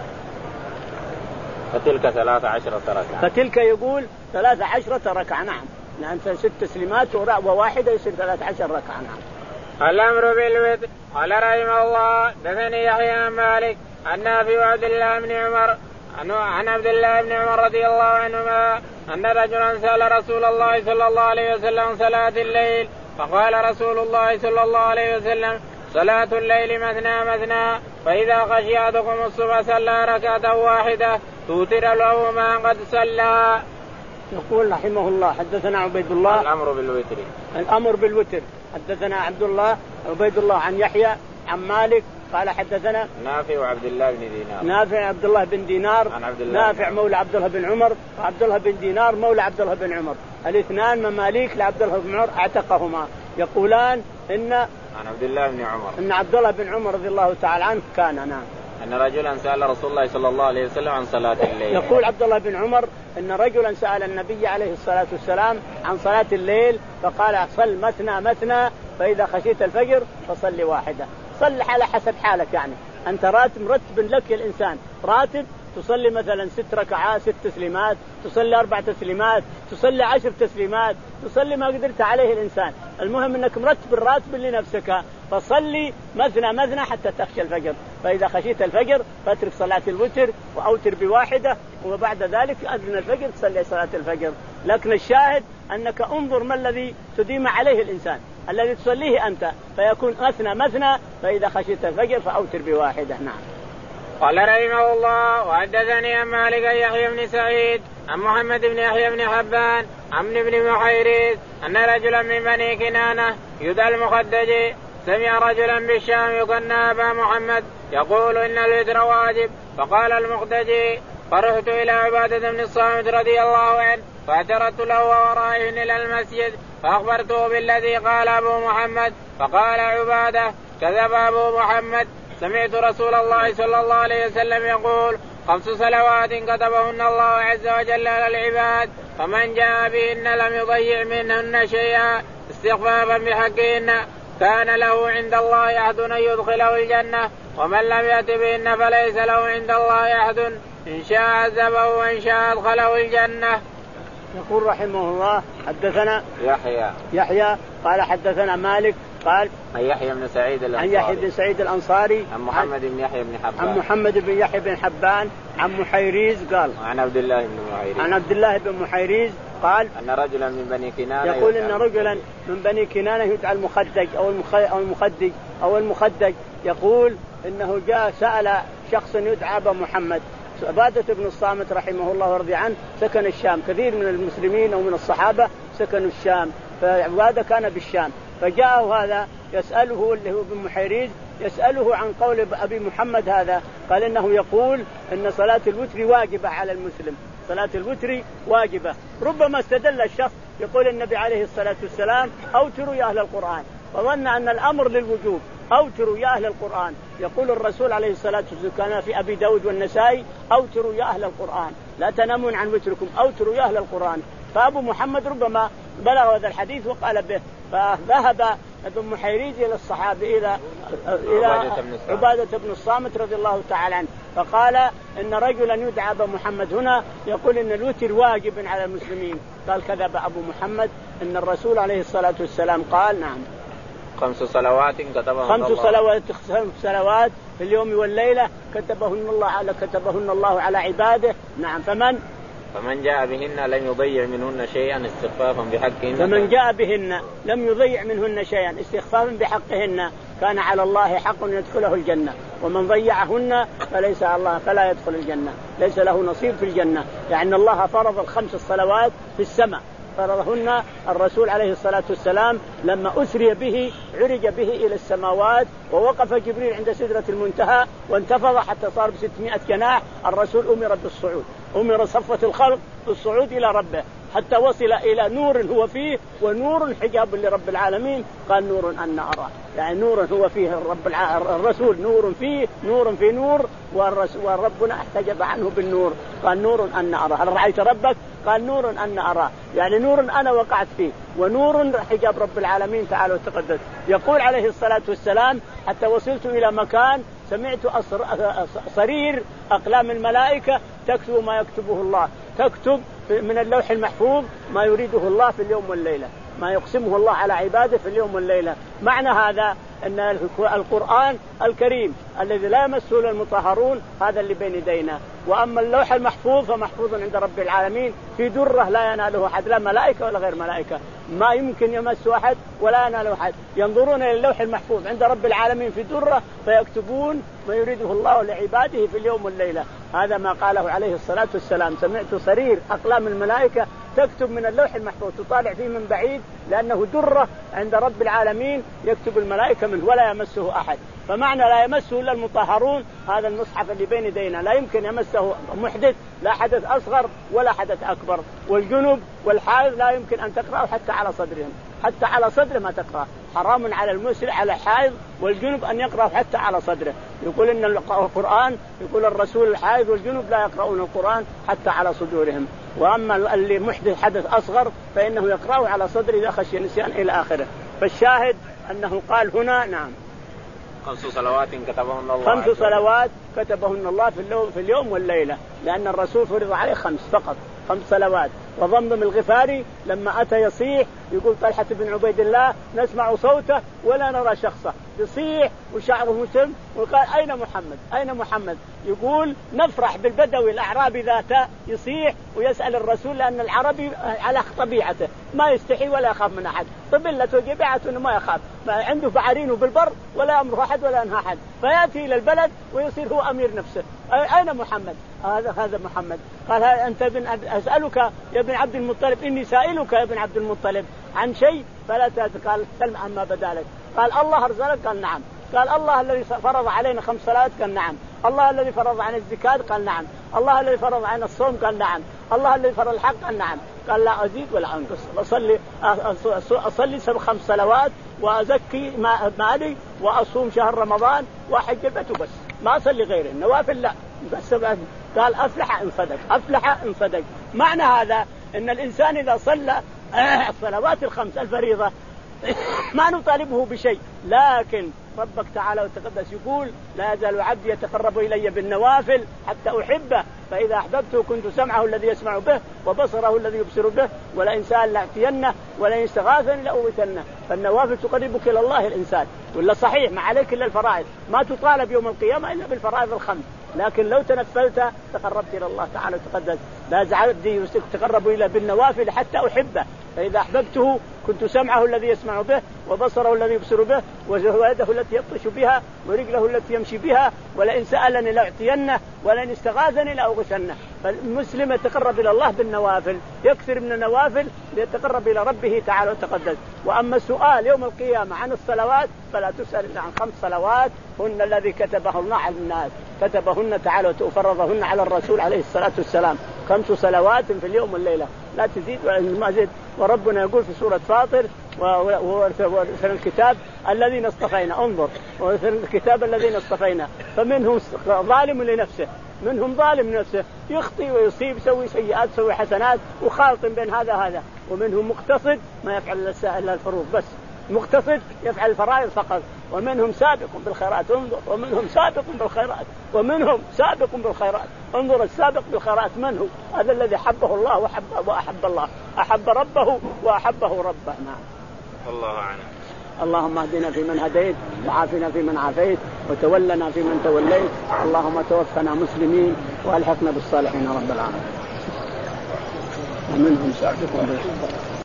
فتلك ثلاث عشرة ركعة فتلك يقول ثلاث عشرة ركعة. نعم نعم ست تسليمات وواحدة يصير ثلاث عشر ركعة. نعم. الأمر بالوتر. قال رحمه الله دثني يحيى عن مالك عن نافع وعبد الله بن عمر عن عبد الله بن عمر رضي الله عنهما أن رجلا سأل رسول الله صلى الله عليه وسلم صلاة الليل فقال رسول الله صلى الله عليه وسلم صلاة الليل مثنى مثنى فإذا خشي أحدكم الصبح صلى ركعة واحدة توتر له ما قد صلى. يقول رحمه الله حدثنا عبيد الله الأمر بالوتر الأمر بالوتر حدثنا عبد الله عبيد الله عن يحيى عن مالك قال حدثنا نافع وعبد الله بن دينار نافع عبد الله بن دينار عن عبد الله نافع مولى عبد الله بن عمر وعبد الله بن دينار مولى عبد الله بن عمر، الاثنان مماليك لعبد الله بن عمر اعتقهما. يقولان إن عن عبد الله بن عمر إن عبد الله بن عمر رضي الله تعالى عنه كان نعم أن رجلا سأل رسول الله صلى الله عليه وسلم عن صلاة الليل. يقول عبد الله بن عمر إن رجلا سأل النبي عليه الصلاة والسلام عن صلاة الليل فقال صل مثنى مثنى فإذا خشيت الفجر فصل واحدة. صل على حسب حالك، يعني أنت راتب مرتب لك يا الإنسان راتب تصلي مثلا ست ركعات ست تسليمات، تصلي أربع تسليمات، تصلي عشر تسليمات، تصلي ما قدرت عليه الإنسان، المهم أنك مرتب الراتب لنفسك فصلي مثنى مثنى حتى تخشى الفجر، فإذا خشيت الفجر فاترك صلاة الوتر وأوتر بواحدة وبعد ذلك أذن الفجر تصلي صلاة الفجر. لكن الشاهد أنك انظر ما الذي تديم عليه الإنسان الذي تصليه أنت فيكون مثنى مثنى فإذا خشيت الفجر فأوتر بواحدة. نعم. قال رحمه الله وحدثني عن مالك يحيى بن سعيد عن محمد بن يحيى بن حبان عن ابن محيريز أن رجلا من بني كنانة يدعى المخدج سمع رجلا بالشام يكنى أبا محمد يقول إن الوتر واجب، فقال المخدجي فرحت إلى عبادة بن الصامت رضي الله عنه فاعترضت له ورائه إلى المسجد فأخبرته بالذي قال أبو محمد فقال عبادة كذب أبو محمد، سمعت رسول الله صلى الله عليه وسلم يقول خمس صلوات كتبهن الله عز وجل على العباد فمن جاء بهن لم يضيع منهن شيئا استخفافا بحقهن كان له عند الله عهد أن يدخله الجنة، ومن لم يأت بهن فليس له عند الله عهد إن شاء عذبه وإن شاء أدخله الجنة. يقول رحمه الله حدثنا يحيى يحيى قال حدثنا مالك قال عن يحيى بن سعيد الأنصاري عن يحيى بن سعيد الأنصاري عن محمد بن يحيى بن حبان عن محمد بن يحيى بن حبان عن محيريز قال عن عبد الله بن محيريز عن عبد الله بن محيريز قال أن رجلا من بني كنانة يقول إن رجلا من بني كنانة يدعى المخدج أو أو المخدج أو المخدج يقول إنه جاء سأل شخص يدعى أبا محمد. عبادة بن الصامت رحمه الله ورضي عنه سكن الشام، كثير من المسلمين أو من الصحابة سكنوا الشام، فعبادة كان بالشام، فجاءه هذا يسأله اللي هو بن محيريز يسأله عن قول أبي محمد هذا، قال إنه يقول إن صلاة الوتر واجبة على المسلم، صلاة الوتر واجبة. ربما استدل الشخص يقول النبي عليه الصلاة والسلام أوتروا يا أهل القرآن، وظن أن الأمر للوجوب، أوتروا يا أهل القرآن. يقول الرسول عليه الصلاة والسلام كان في أبي داود والنسائي أوتروا يا أهل القرآن لا تنامون عن وتركم، أوتروا يا أهل القرآن. فأبو محمد ربما بلغ هذا الحديث وقال به، فذهب ابن محيريز إلى الصحابة إلى إلى عبادة بن الصامت رضي الله تعالى عنه، فقال إن رجلا يدعى أبا محمد هنا يقول إن الوتر واجب على المسلمين. قال كذب أبو محمد، إن الرسول عليه الصلاة والسلام قال نعم خمس صلوات كتبهن خمس الله صلوات خمس صلوات في اليوم والليلة كتبهن الله على كتبهن الله على عباده. نعم. فمن فمن جاء بهن لم يضيع منهن شيئا استخفافا بحقهن فمن جاء بهن لم يضيع منهن شيئا استخفافا بحقهن كان على الله حق يدخله الجنة، ومن ضيعهن فليس على الله فلا يدخل الجنة، ليس له نصيب في الجنة، لأن الله فرض الخمس الصلوات في السماء، فرضهن الرسول عليه الصلاة والسلام لما أسري به عرج به إلى السماوات، ووقف جبريل عند سدرة المنتهى وانتفض حتى صار بستمائة جناح. الرسول أمر بالصعود، أمر صفة الخلق بالصعود إلى ربه حتى وصل إلى نور هو فيه ونور حجاب لرب العالمين. قال نور أن أرى، يعني نور هو فيه الرب الع... الرسول نور فيه نور في نور، وربنا احتجب عنه بالنور. قال نور أن أرى. هل رأيت ربك؟ قال نور أن أرى، يعني نور أنا وقعت فيه، ونور حجاب رب العالمين تعالى وتقدس. يقول عليه الصلاة والسلام حتى وصلت إلى مكان سمعت صرير أقلام الملائكة تكتب ما يكتبه الله، تكتب من اللوح المحفوظ ما يريده الله في اليوم والليلة، ما يقسمه الله على عباده في اليوم والليلة. معنى هذا أن القرآن الكريم الذي لا يمسه إلا المطهرون هذا اللي بين يدينا، وأما اللوح المحفوظ فمحفوظ عند رب العالمين في درة لا يناله أحد، لا ملائكة ولا غير ملائكة، ما يمكن يمسه أحد ولا يناله أحد. ينظرون إلى اللوح المحفوظ عند رب العالمين في درة فيكتبون ما يريده الله لعباده في اليوم والليلة. هذا ما قاله عليه الصلاة والسلام، سمعت صرير أقلام الملائكة تكتب من اللوح المحفوظ، تطالع فيه من بعيد لأنه درة عند رب العالمين يكتب الملائكة منه ولا يمسه أحد. فمعنى لا يمسه إلا المطهرون، هذا المصحف اللي بين يدينا لا يمكن يمسه محدث، لا حدث أصغر ولا حدث أكبر. والجنب والحائض لا يمكن أن تقرأه حتى على صدرهم، حتى على صدره ما تقرأ، حرام على المسلم على الحائض والجنب أن يقرأه حتى على صدره. يقول إن القرآن يقول الرسول الحائض والجنب لا يقرؤون القرآن حتى على صدورهم، وأما اللي محدث حدث أصغر فإنه يقرأه على صدره إذا خشي النسيان إلى آخره. فالشاهد أنه قال هنا نعم خمس صلوات كتبهن الله خمس صلوات كتبهن الله في اليوم في اليوم والليلة، لأن الرسول فرض عليه خمس فقط، خمس صلوات. وضمضم الغفاري لما أتى يصيح يقول طلحة بن عبيد الله نسمع صوته ولا نرى شخصه، يصيح وشعره مسلم، وقال أين محمد أين محمد؟ يقول نفرح بالبدوي الأعرابي ذاته يصيح ويسأل الرسول، لأن العربي على طبيعته ما يستحي ولا يخاف من أحد، طبلته جبعته ما يخاف، ما عنده فعارينه بالبر ولا أمره أحد ولا ينهى أحد، فيأتي إلى البلد ويصير هو أمير نفسه. أين محمد؟ هذا هذا محمد. قال أنت ابن أسألك يا ابن عبد المطلب، إني سائلك يا ابن عبد المطلب عن شيء فلا تأتي. قال سلم عما بدا لك. قال الله أرزلك؟ قال نعم. قال الله الذي فرض علينا خمس صلوات؟ قال نعم. الله الذي فرض عن الزكاة؟ قال نعم. الله الذي فرض عن الصوم؟ قال نعم. الله الذي فرض الحق؟ قال نعم. قال لا أزيد ولا أنقص، أصلي أصلي خمس صلوات وأزكي مالي وأصوم شهر رمضان وأحج البيت بس، ما أصلي غيره النوافل لا بس. قال أفلح إن صدق، أفلح إن صدق. معنى هذا أن الإنسان إذا صلى الصلوات الخمس الفريضة ما نطالبه بشيء، لكن ربك تعالى وتقدس يقول لا يزال عبدي يتقرب إلي بالنوافل حتى أحبه، فإذا أحببته كنت سمعه الذي يسمع به وبصره الذي يبصر به، ولئن سأل لأعطينه ولئن استغاثني لأغيثنه. فالنوافل تقربك إلى الله الإنسان. ولا صحيح ما عليك إلا الفرائض، ما تطالب يوم القيامة إلا بالفرائض الخمس، لكن لو تنفلت تقربت إلى الله تعالى وتقدس. لا زعلت تقرب إلى بالنوافل حتى أحبه، فإذا أحببته كنت سمعه الذي يسمع به وبصره الذي يبصر به ويده التي يبطش بها ورجله التي يمشي بها، ولئن سألني لأعطينه ولئن استغاثني لأغثنه. فالمسلم يتقرب إلى الله بالنوافل، يكثر من النوافل ليتقرب إلى ربه تعالى وتقدس. وأما السؤال يوم القيامة عن الصلوات فلا تسأل إلا عن خمس صلوات هن الذي كتبهن على الناس، كتبهن تعالى وفرضهن على الرسول عليه الصلاة والسلام، خمس صلوات في اليوم والليلة لا تزيد ولا ما زيد. وربنا يقول في سورة فاطر وورثنا الكتاب الذين اصطفينا، انظر ورثنا الكتاب الذين اصطفينا، فمنهم ظالم لنفسه، منهم ظالم لنفسه يخطي ويصيب، يسوي سيئات يسوي حسنات وخالط بين هذا هذا، ومنهم مقتصد ما يفعل الا الفروض بس، مقتصد يفعل الفرائض فقط، ومنهم سابق بالخيرات، انظر ومنهم سابق بالخيرات ومنهم سابق بالخيرات، انظر السابق بالخيرات من هو؟ هذا الذي حبه الله وحب وأحب الله، أحب ربه وأحبه ربه. نعم. الله أعلم. اللهم اهدنا فيمن هديت وعافنا فيمن عافيت وتولنا فيمن توليت، اللهم توفنا مسلمين والحقنا بالصالحين رب العالمين. ومنهم سابق بالخيرات.